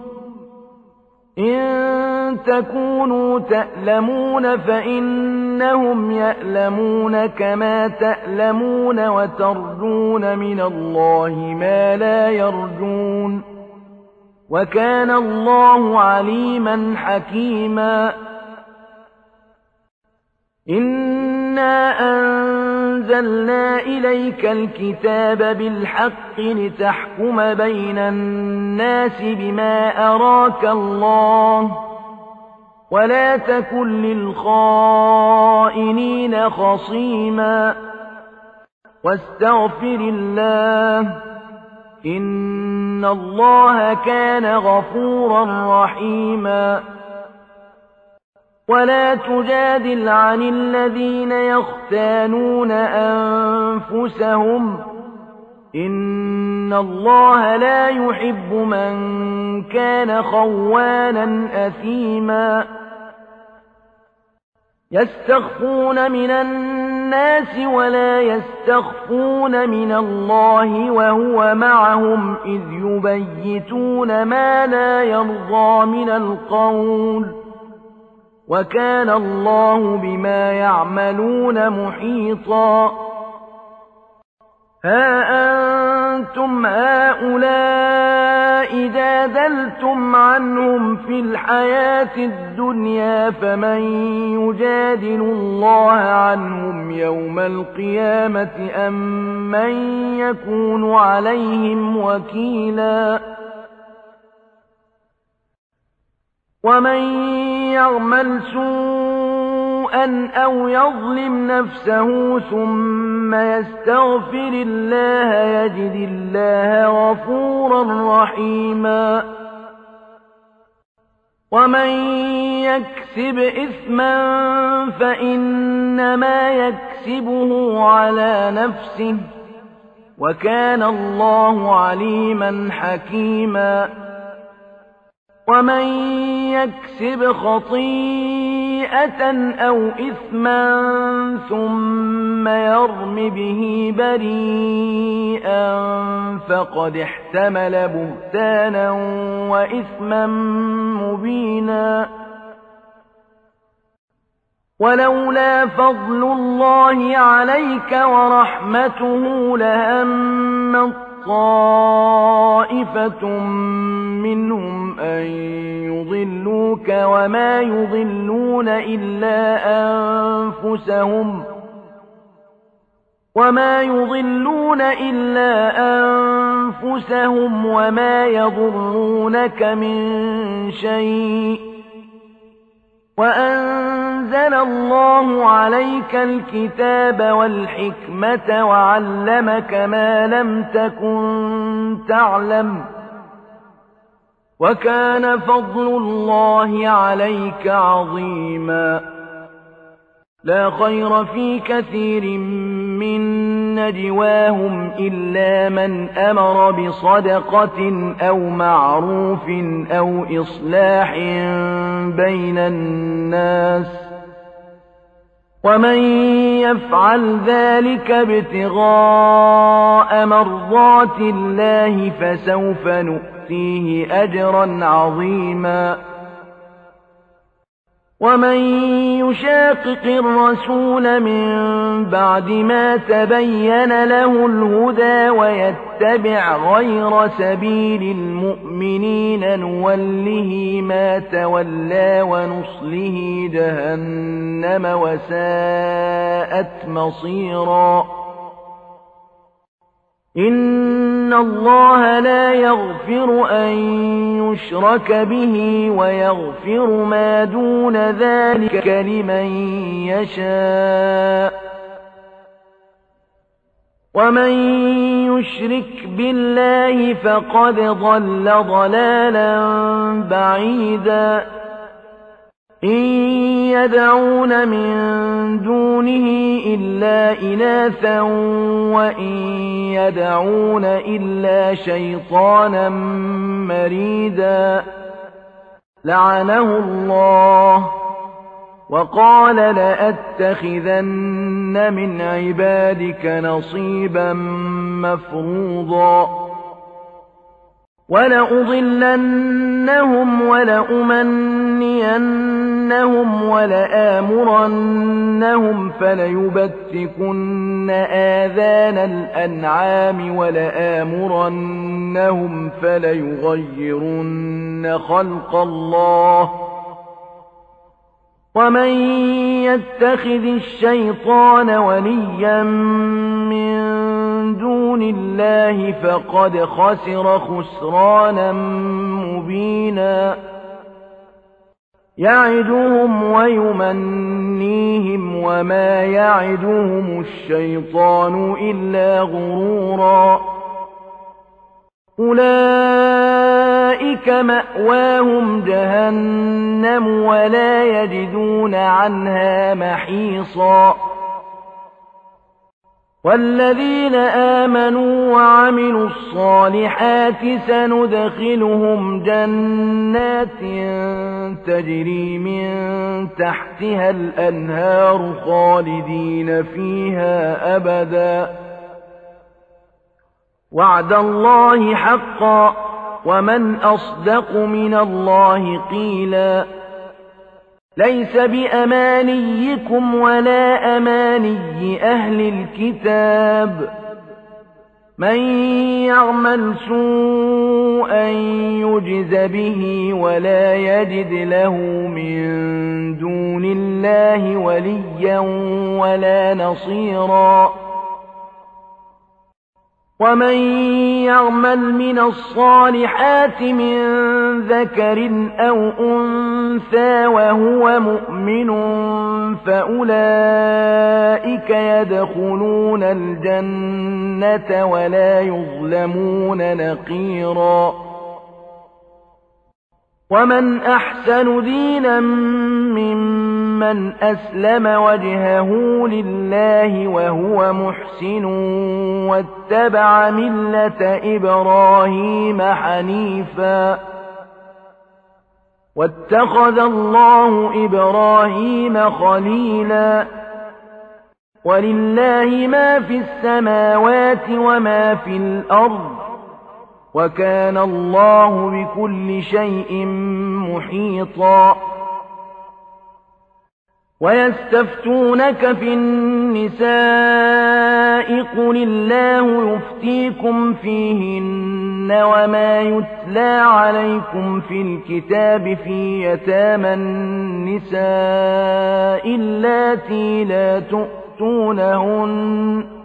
إِن تَكُونُوا تَأْلَمُونَ فَإِنَّهُمْ يَأْلَمُونَ كَمَا تَأْلَمُونَ وَتَرْجُونَ مِنَ اللَّهِ مَا لَا يَرْجُونَ ۗ وَكَانَ اللَّهُ عَلِيمًا حَكِيمًا. إِنَّا أَنزَلْنَا إِلَيْكَ الْكِتَابَ بِالْحَقِّ لِتَحْكُمَ بَيْنَ النَّاسِ بِمَا أَرَاكَ اللَّهُ ۚ وَلَا تَكُن لِّلْخَائِنِينَ خَصِيمًا، وَاسْتَغْفِرِ اللَّهَ ۖ إِنَّ اللَّهَ كَانَ غَفُورًا رَّحِيمًا. وَلَا تُجَادِلْ عَنِ الَّذِينَ يَخْتَانُونَ أَنفُسَهُمْ ۚ إِنَّ اللَّهَ لَا يُحِبُّ مَن كَانَ خَوَّانًا أَثِيمًا. يَسْتَخْفُونَ مِنَ النَّاسِ وَلَا يَسْتَخْفُونَ مِنَ اللَّهِ وَهُوَ مَعَهُمْ إِذْ يُبَيِّتُونَ مَا لَا يَرْضَىٰ مِنَ الْقَوْلِ ۚ وَكَانَ اللَّهُ بِمَا يَعْمَلُونَ مُحِيطًا. هَا أَنتُمْ هَٰؤُلَاءِ جَادَلْتُمْ عَنْهُمْ فِي الْحَيَاةِ الدُّنْيَا فَمَن يُجَادِلُ اللَّهَ عَنْهُمْ يَوْمَ الْقِيَامَةِ أَم مَّن يَكُونُ عَلَيْهِمْ وَكِيلًا. وَمَن يَعْمَلْ سُوءًا أَوْ يَظْلِمْ نَفْسَهُ ثُمَّ يَسْتَغْفِرِ اللَّهَ يَجِدِ اللَّهَ غَفُورًا رَّحِيمًا. وَمَن يَكْسِبْ إِثْمًا فَإِنَّمَا يَكْسِبُهُ عَلَىٰ نَفْسِهِ ۚ وَكَانَ اللَّهُ عَلِيمًا حَكِيمًا. وَمَن يَكْسِبْ خَطِيئَةً أَوْ إِثْمًا ثُمَّ يَرْمِ بِهِ بَرِيئًا فَقَدِ احْتَمَلَ بُهْتَانًا وَإِثْمًا مُّبِينًا. وَلَوْلَا فَضْلُ اللَّهِ عَلَيْكَ وَرَحْمَتُهُ لَهَمَّت طَّائِفَةٌ مِّنْهُمْ أَن يُضِلُّوكَ وَمَا يُضِلُّونَ إِلَّا أَنفُسَهُمْ وَمَا يُضِلُّونَ إِلَّا أَنفُسَهُمْ وَمَا يَضُرُّونَكَ مِن شَيْءٍ ۚ وَأَنزَلَ اللَّهُ عَلَيْكَ الْكِتَابَ وَالْحِكْمَةَ وَعَلَّمَكَ مَا لَمْ تَكُن تَعْلَمُ ۚ وَكَانَ فَضْلُ اللَّهِ عَلَيْكَ عَظِيمًا. لَا خَيْرَ فِي كَثِيرٍ مِّن نَّجْوَاهُمْ إِلَّا مَنْ أَمَرَ بِصَدَقَةٍ أَوْ مَعْرُوفٍ أَوْ إِصْلَاحٍ بَيْنَ النَّاسِ ۚ وَمَن يَفْعَلْ ذَٰلِكَ ابْتِغَاءَ مَرْضَاتِ اللَّهِ فَسَوْفَ نُؤْتِيهِ أَجْرًا عَظِيمًا. ومن يشاقق الرسول من بعد ما تبين له الهدى ويتبع غير سبيل المؤمنين نوله ما تولى ونصله جهنم وساءت مصيرا إن الله لا يغفر أن يشرك به ويغفر ما دون ذلك لمن يشاء ومن يشرك بالله فقد ضل ضلالا بعيدا إن يدعون من دونه إلا إناثا وإن يدعون إلا شيطانا مريدا لعنه الله وقال لأتخذن من عبادك نصيبا مفروضا ولأضلنهم ولأمنينهم ولآمرنهم فليبتكن آذان الأنعام ولآمرنهم فليغيرن خلق الله ومن يتخذ الشيطان وليا من دون الله فقد خسر خسرانا مبينا يعدهم ويمنيهم وما يعدهم الشيطان إلا غرورا أولئك مأواهم جهنم ولا يجدون عنها محيصا والذين آمنوا وعملوا الصالحات سندخلهم جنات تجري من تحتها الأنهار خالدين فيها أبدا وعد الله حقا ومن أصدق من الله قيلا ليس بأمانيكم ولا أماني أهل الكتاب من يعمل سوءا يجز به ولا يجد له من دون الله وليا ولا نصيرا ومن يعمل من الصالحات من ذكر أو أنثى وهو مؤمن فأولئك يدخلون الجنة ولا يظلمون نقيرا ومن أحسن دينا ممن أسلم وجهه لله وهو محسن واتبع ملة إبراهيم حنيفا واتخذ الله إبراهيم خليلا ولله ما في السماوات وما في الأرض وكان الله بكل شيء محيطا ويستفتونك في النساء قل الله يفتيكم فيهن وما يتلى عليكم في الكتاب في يتامى النساء اللاتي لا تؤتونهن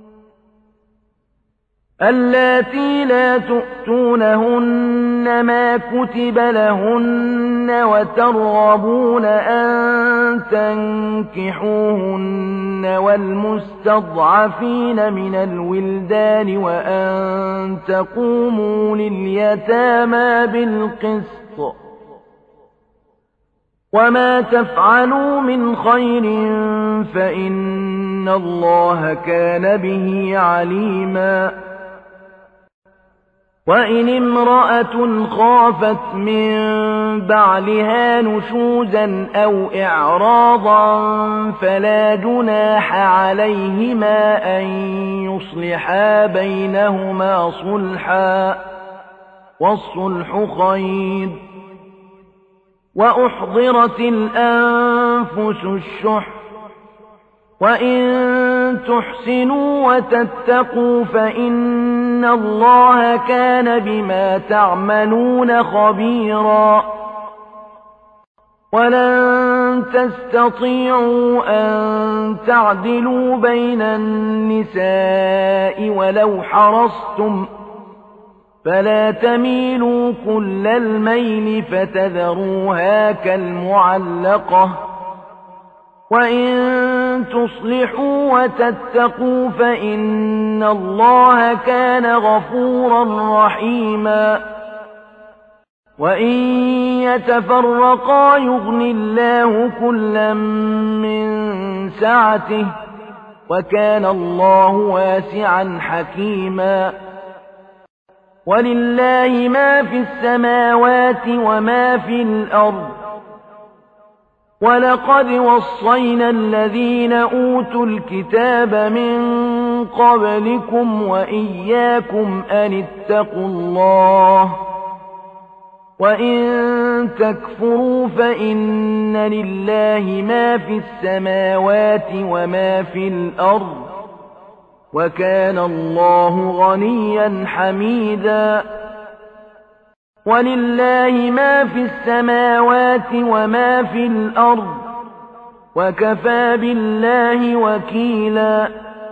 اللاتي لا تؤتونهن ما كتب لهن وترغبون أن تنكحوهن والمستضعفين من الولدان وأن تقوموا لليتامى بالقسط وما تفعلوا من خير فإن الله كان به عليما وإن امرأة خافت من بعلها نشوزا أو إعراضا فلا جناح عليهما أن يصلحا بينهما صلحا والصلح خير وأحضرت الأنفس الشح وإن تحسنوا وتتقوا فإن الله كان بما تعملون خبيرا ولن تستطيعوا أن تعدلوا بين النساء ولو حرصتم فلا تميلوا كل الميل فتذروها كالمعلقة وإن تصلحوا وتتقوا فإن الله كان غفورا رحيما وإن يتفرقا يغن الله كلا من سعته وكان الله واسعا حكيما ولله ما في السماوات وما في الأرض ولقد وصينا الذين أوتوا الكتاب من قبلكم وإياكم أن اتقوا الله وإن تكفروا فإن لله ما في السماوات وما في الأرض وكان الله غنيا حميدا ولله ما في السماوات وما في الأرض وكفى بالله وكيلا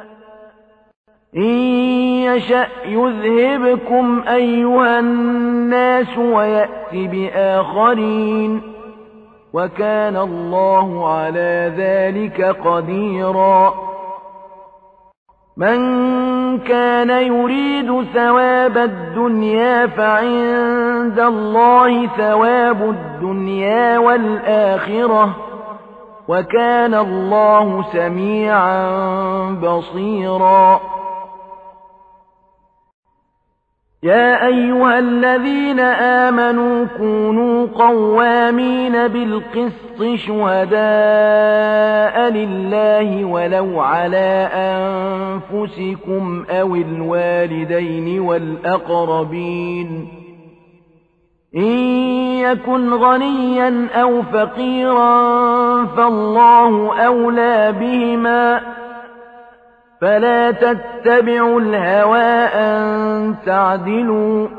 إن يشأ يذهبكم أيها الناس ويأت بآخرين وكان الله على ذلك قديرا من كان يريد ثواب الدنيا فعند الله ثواب الدنيا والآخرة وكان الله سميعا بصيرا يا أيها الذين آمنوا كونوا قوامين بالقسط شهداء لله ولو على أنفسكم أو الوالدين والأقربين إن يكن غنيا أو فقيرا فالله أولى بهما فلا تتبعوا الهوى أن تعدلوا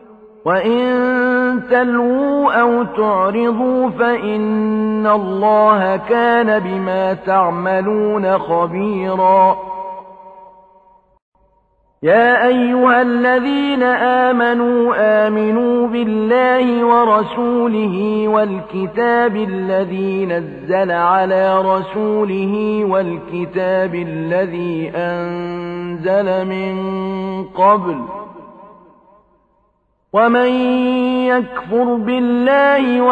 وإن تلووا أو تعرضوا فإن الله كان بما تعملون خبيرا يا أيها الذين آمنوا آمنوا بالله ورسوله والكتاب الذي نزل على رسوله والكتاب الذي أنزل من قبل ومن يكفر بالله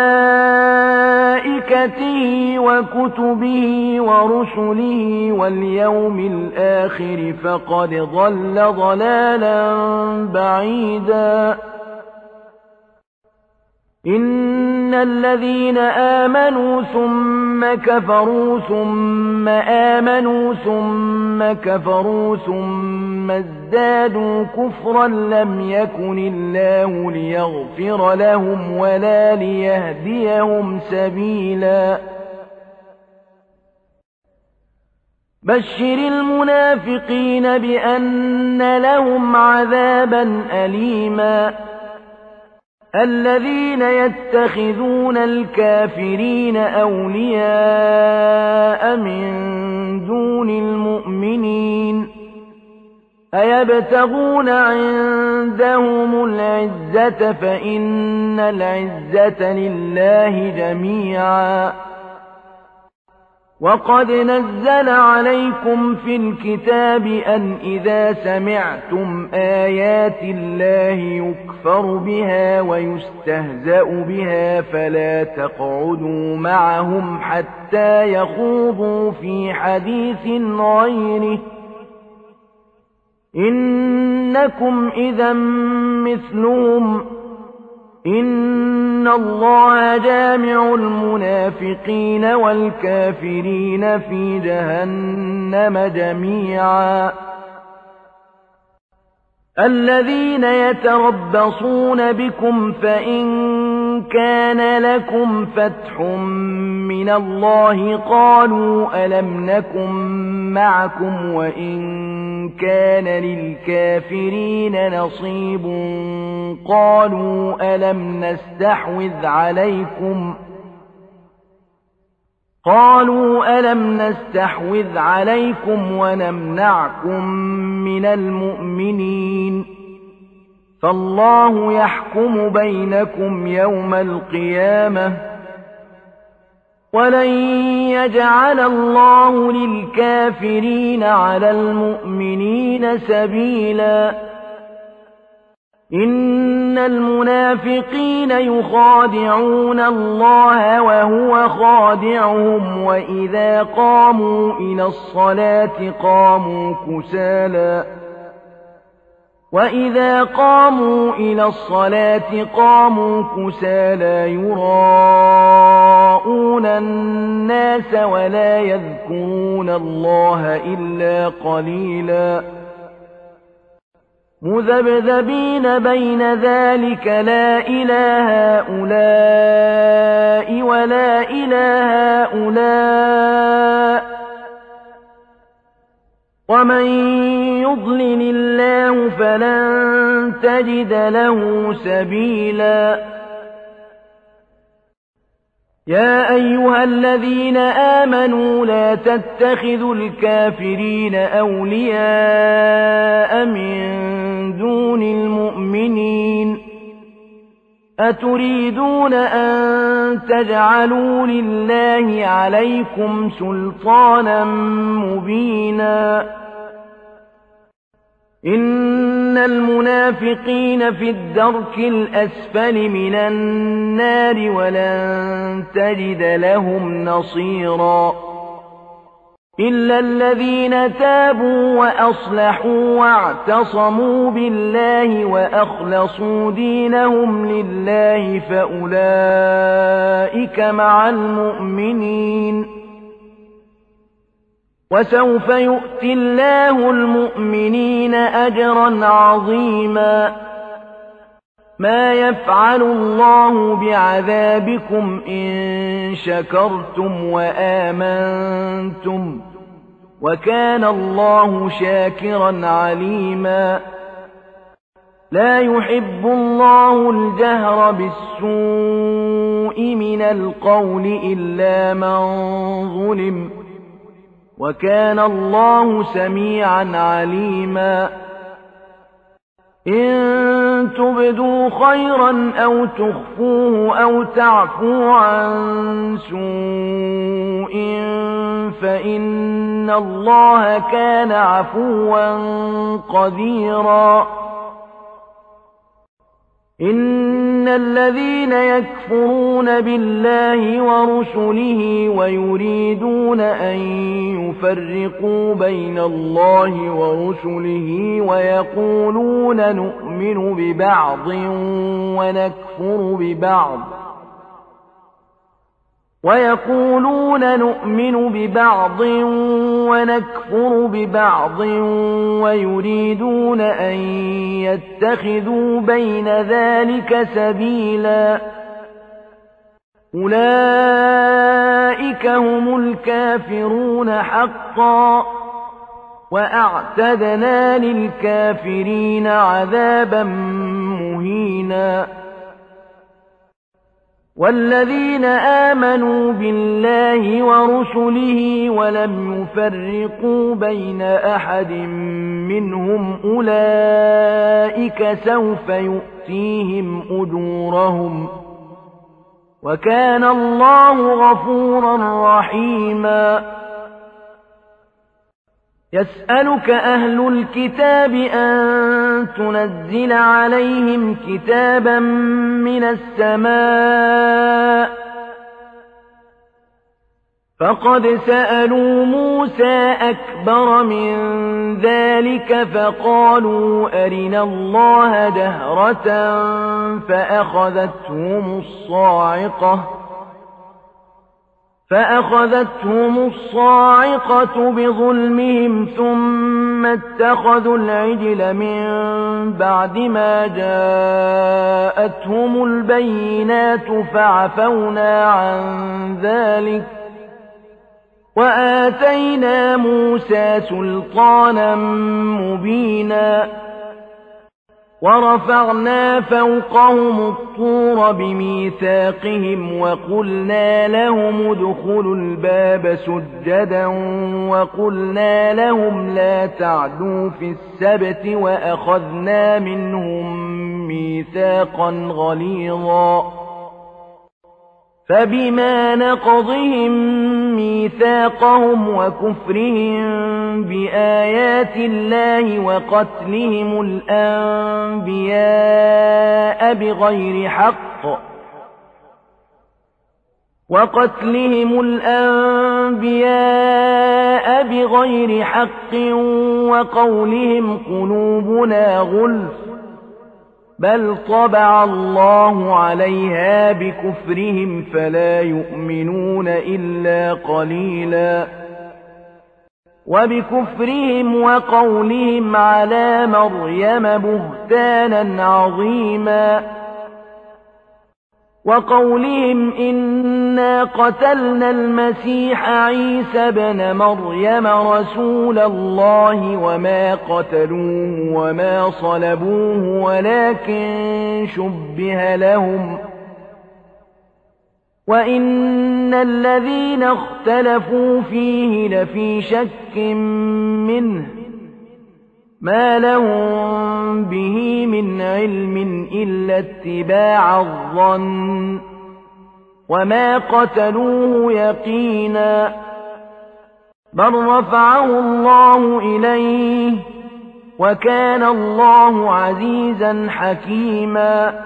وملائكته وكتبه ورسله واليوم الآخر فقد ضل ضلالا بعيدا إن الذين آمنوا ثم كفروا ثم آمنوا ثم كفروا ثم ازدادوا كفرا لم يكن الله ليغفر لهم ولا ليهديهم سبيلا بشر المنافقين بأن لهم عذابا أليما الذين يتخذون الكافرين أولياء من دون المؤمنين أيبتغون عندهم العزة فإن العزة لله جميعا وقد نزل عليكم في الكتاب أن إذا سمعتم آيات الله يكفر بها ويستهزأ بها فلا تقعدوا معهم حتى يخوضوا في حديث غيره إنكم إذا مثلهم إن الله جامع المنافقين والكافرين في جهنم جميعا الذين يتربصون بكم فإن كان لكم فتح من الله قالوا ألم نكن معكم وإن كان للكافرين نصيب قالوا ألم نستحوذ عليكم قالوا ألم نستحوذ عليكم ونمنعكم من المؤمنين فالله يحكم بينكم يوم القيامة ولن يجعل الله للكافرين على المؤمنين سبيلا إن المنافقين يخادعون الله وهو خادعهم وإذا قاموا إلى الصلاة قاموا كسالى وإذا قاموا إلى الصلاة قاموا كسالى يراءون الناس ولا يذكرون الله إلا قليلا مذبذبين بين ذلك لا إله هؤلاء ولا إله هؤلاء ومن يضلل الله فلن تجد له سبيلا يا أيها الذين آمنوا لا تتخذوا الكافرين أولياء من دون المؤمنين أتريدون أن تجعلوا لله عليكم سلطانا مبينا إن المنافقين في الدرك الأسفل من النار ولن تجد لهم نصيرا إلا الذين تابوا وأصلحوا واعتصموا بالله وأخلصوا دينهم لله فأولئك مع المؤمنين وسوف يؤتي الله المؤمنين أجرا عظيما ما يفعل الله بعذابكم إن شكرتم وآمنتم وكان الله شاكرا عليما لا يحب الله الجهر بالسوء من القول إلا من ظلم وكان الله سميعا عليما إن تبدوا خيرا أو تخفوه أو تعفوا عن سوء فإن الله كان عفوا قديرا إن الذين يكفرون بالله ورسله ويريدون أن يفرقوا بين الله ورسله ويقولون نؤمن ببعض ونكفر ببعض ويقولون نؤمن ببعض ونكفر ببعض ويريدون أن يتخذوا بين ذلك سبيلا أولئك هم الكافرون حقا وأعتدنا للكافرين عذابا مهينا والذين آمنوا بالله ورسله ولم يفرقوا بين أحد منهم أولئك سوف يؤتيهم أجورهم وكان الله غفورا رحيما يسألك أهل الكتاب أن تنزل عليهم كتابا من السماء فقد سألوا موسى أكبر من ذلك فقالوا أرنا الله جهرة فأخذتهم الصاعقة فأخذتهم الصاعقة بظلمهم ثم اتخذوا العجل من بعد ما جاءتهم البينات فعفونا عن ذلك وآتينا موسى سلطانا مبينا ورفعنا فوقهم الطور بميثاقهم وقلنا لهم ادخلوا الباب سجدا وقلنا لهم لا تعدوا في السبت وأخذنا منهم ميثاقا غليظا فبما نقضهم ميثاقهم وكفرهم بآيات الله وقتلهم الأنبياء بغير حق وقتلهم الأنبياء بغير حق وقولهم قلوبنا غلف بل طبع الله عليها بكفرهم فلا يؤمنون إلا قليلا وبكفرهم وقولهم على مريم بهتانا عظيما وقولهم إنا قتلنا المسيح عيسى بن مريم رسول الله وما قتلوه وما صلبوه ولكن شبه لهم وإن الذين اختلفوا فيه لفي شك منه ما لهم به من علم إلا اتباع الظن وما قتلوه يقينا بل رفعه الله إليه وكان الله عزيزا حكيما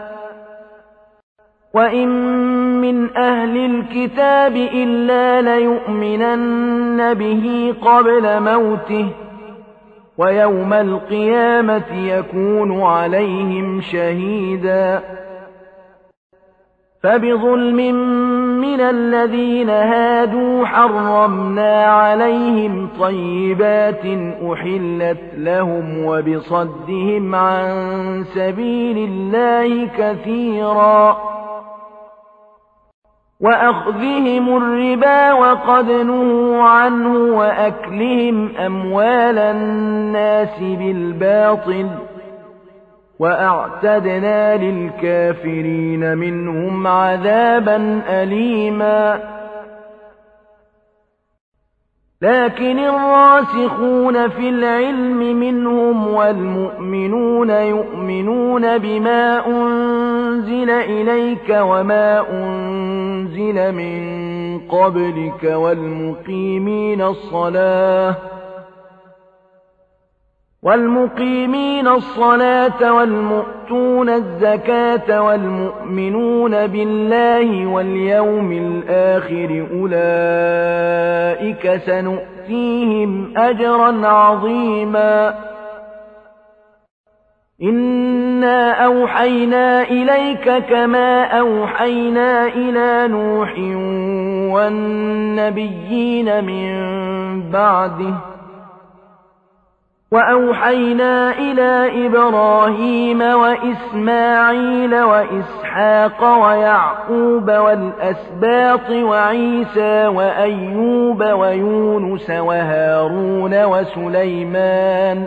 وإن من أهل الكتاب إلا ليؤمنن به قبل موته ويوم القيامة يكون عليهم شهيدا فبظلم من الذين هادوا حرمنا عليهم طيبات أحلت لهم وبصدهم عن سبيل الله كثيرا وأخذهم الربا وقد نهوا عنه وأكلهم أموال الناس بالباطل وأعتدنا للكافرين منهم عذابا أليما لكن الراسخون في العلم منهم والمؤمنون يؤمنون بما أنزل إليك وما أنزل من قبلك والمقيمين الصلاة والمقيمين الصلاة والمؤتون الزكاة والمؤمنون بالله واليوم الآخر أولئك سنؤتيهم أجرا عظيما إنا أوحينا إليك كما أوحينا إلى نوح والنبيين من بعده وأوحينا إلى إبراهيم وإسماعيل وإسحاق ويعقوب والأسباط وعيسى وأيوب ويونس وهارون وسليمان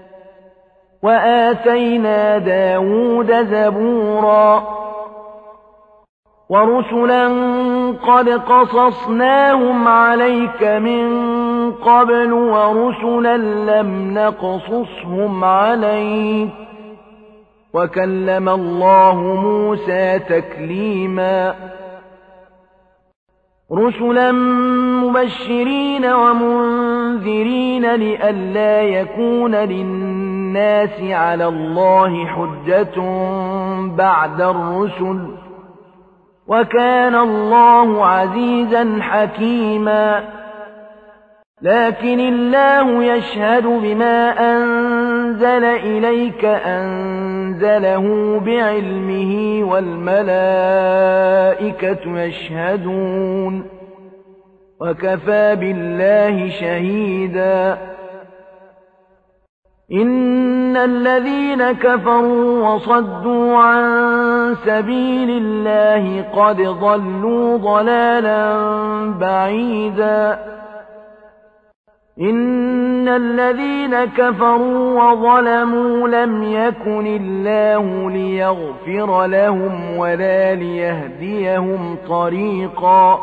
وآتينا داود زبورا ورسلا قد قصصناهم عليك من قبل ورسلا لم نقصصهم عليك وكلم الله موسى تكليما رسلا مبشرين ومنذرين لئلا يكون للناس على الله حجة بعد الرسل وكان الله عزيزا حكيما لكن الله يشهد بما أنزل إليك أنزله بعلمه والملائكة يشهدون وكفى بالله شهيدا إن الذين كفروا وصدوا عن سبيل الله قد ضلوا ضلالا بعيدا إن الذين كفروا وظلموا لم يكن الله ليغفر لهم ولا ليهديهم طريقا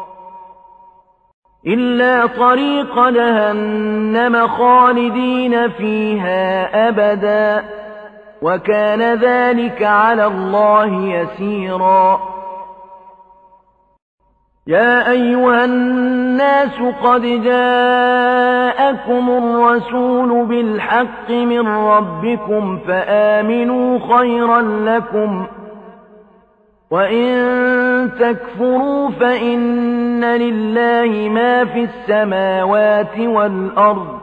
إلا طريق جهنم خالدين فيها أبدا وكان ذلك على الله يسيرا يا أيها الناس قد جاءكم الرسول بالحق من ربكم فآمنوا خيرا لكم وإن تكفروا فإن لله ما في السماوات والأرض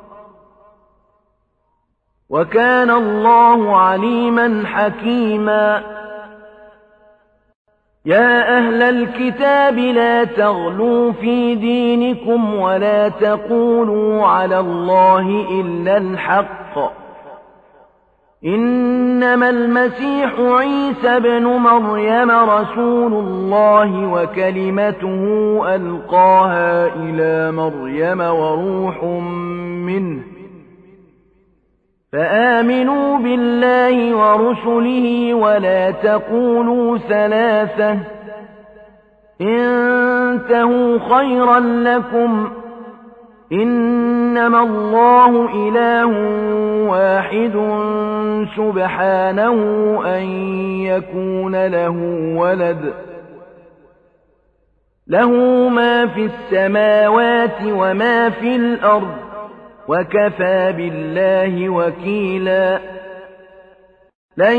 وكان الله عليما حكيما يا أهل الكتاب لا تغلوا في دينكم ولا تقولوا على الله إلا الحق إنما المسيح عيسى بن مريم رسول الله وكلمته ألقاها إلى مريم وروح منه فآمنوا بالله ورسله ولا تقولوا ثلاثة انتهوا خيرا لكم إنما الله إله واحد سبحانه أن يكون له ولد له ما في السماوات وما في الأرض وكفى بالله وكيلا لن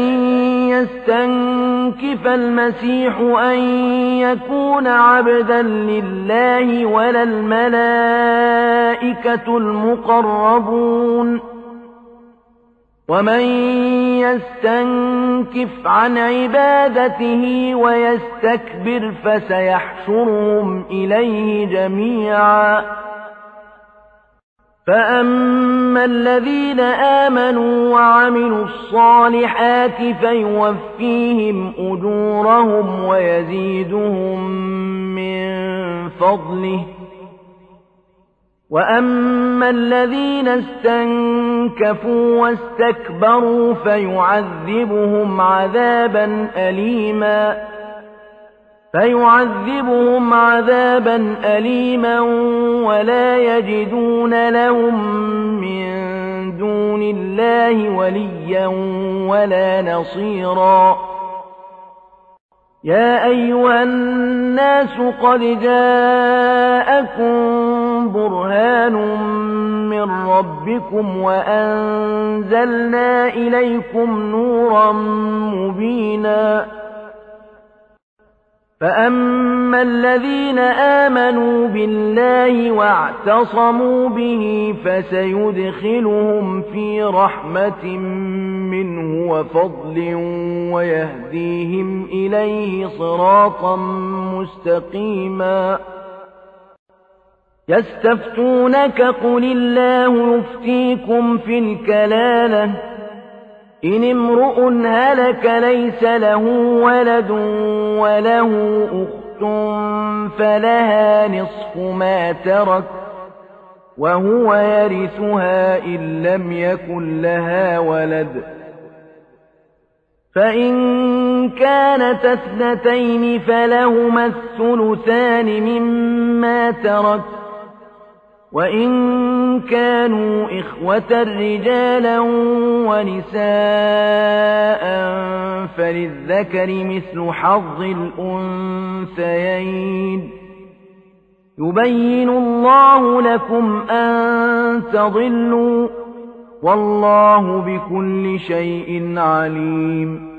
يستنكف المسيح أن يكون عبدا لله ولا الملائكة المقربون ومن يستنكف عن عبادته ويستكبر فسيحشرهم إليه جميعا فأما الذين آمنوا وعملوا الصالحات فيوفيهم أجورهم ويزيدهم من فضله وأما الذين استنكفوا واستكبروا فيعذبهم عذابا أليما فيعذبهم عذابا أليما ولا يجدون لهم من دون الله وليا ولا نصيرا يا أيها الناس قد جاءكم برهان من ربكم وأنزلنا إليكم نورا مبينا فأما الذين آمنوا بالله واعتصموا به فسيدخلهم في رحمة منه وفضل ويهديهم إليه صراطا مستقيما يستفتونك قل الله يفتيكم في الكلالة إن امرؤ هلك ليس له ولد وله أخت فلها نصف ما ترك وهو يرثها إن لم يكن لها ولد فإن كانت اثنتين فلهما الثلثان مما ترك وإن كانوا إخوة رجالا ونساء فللذكر مثل حظ الأنثيين يبين الله لكم أن تضلوا والله بكل شيء عليم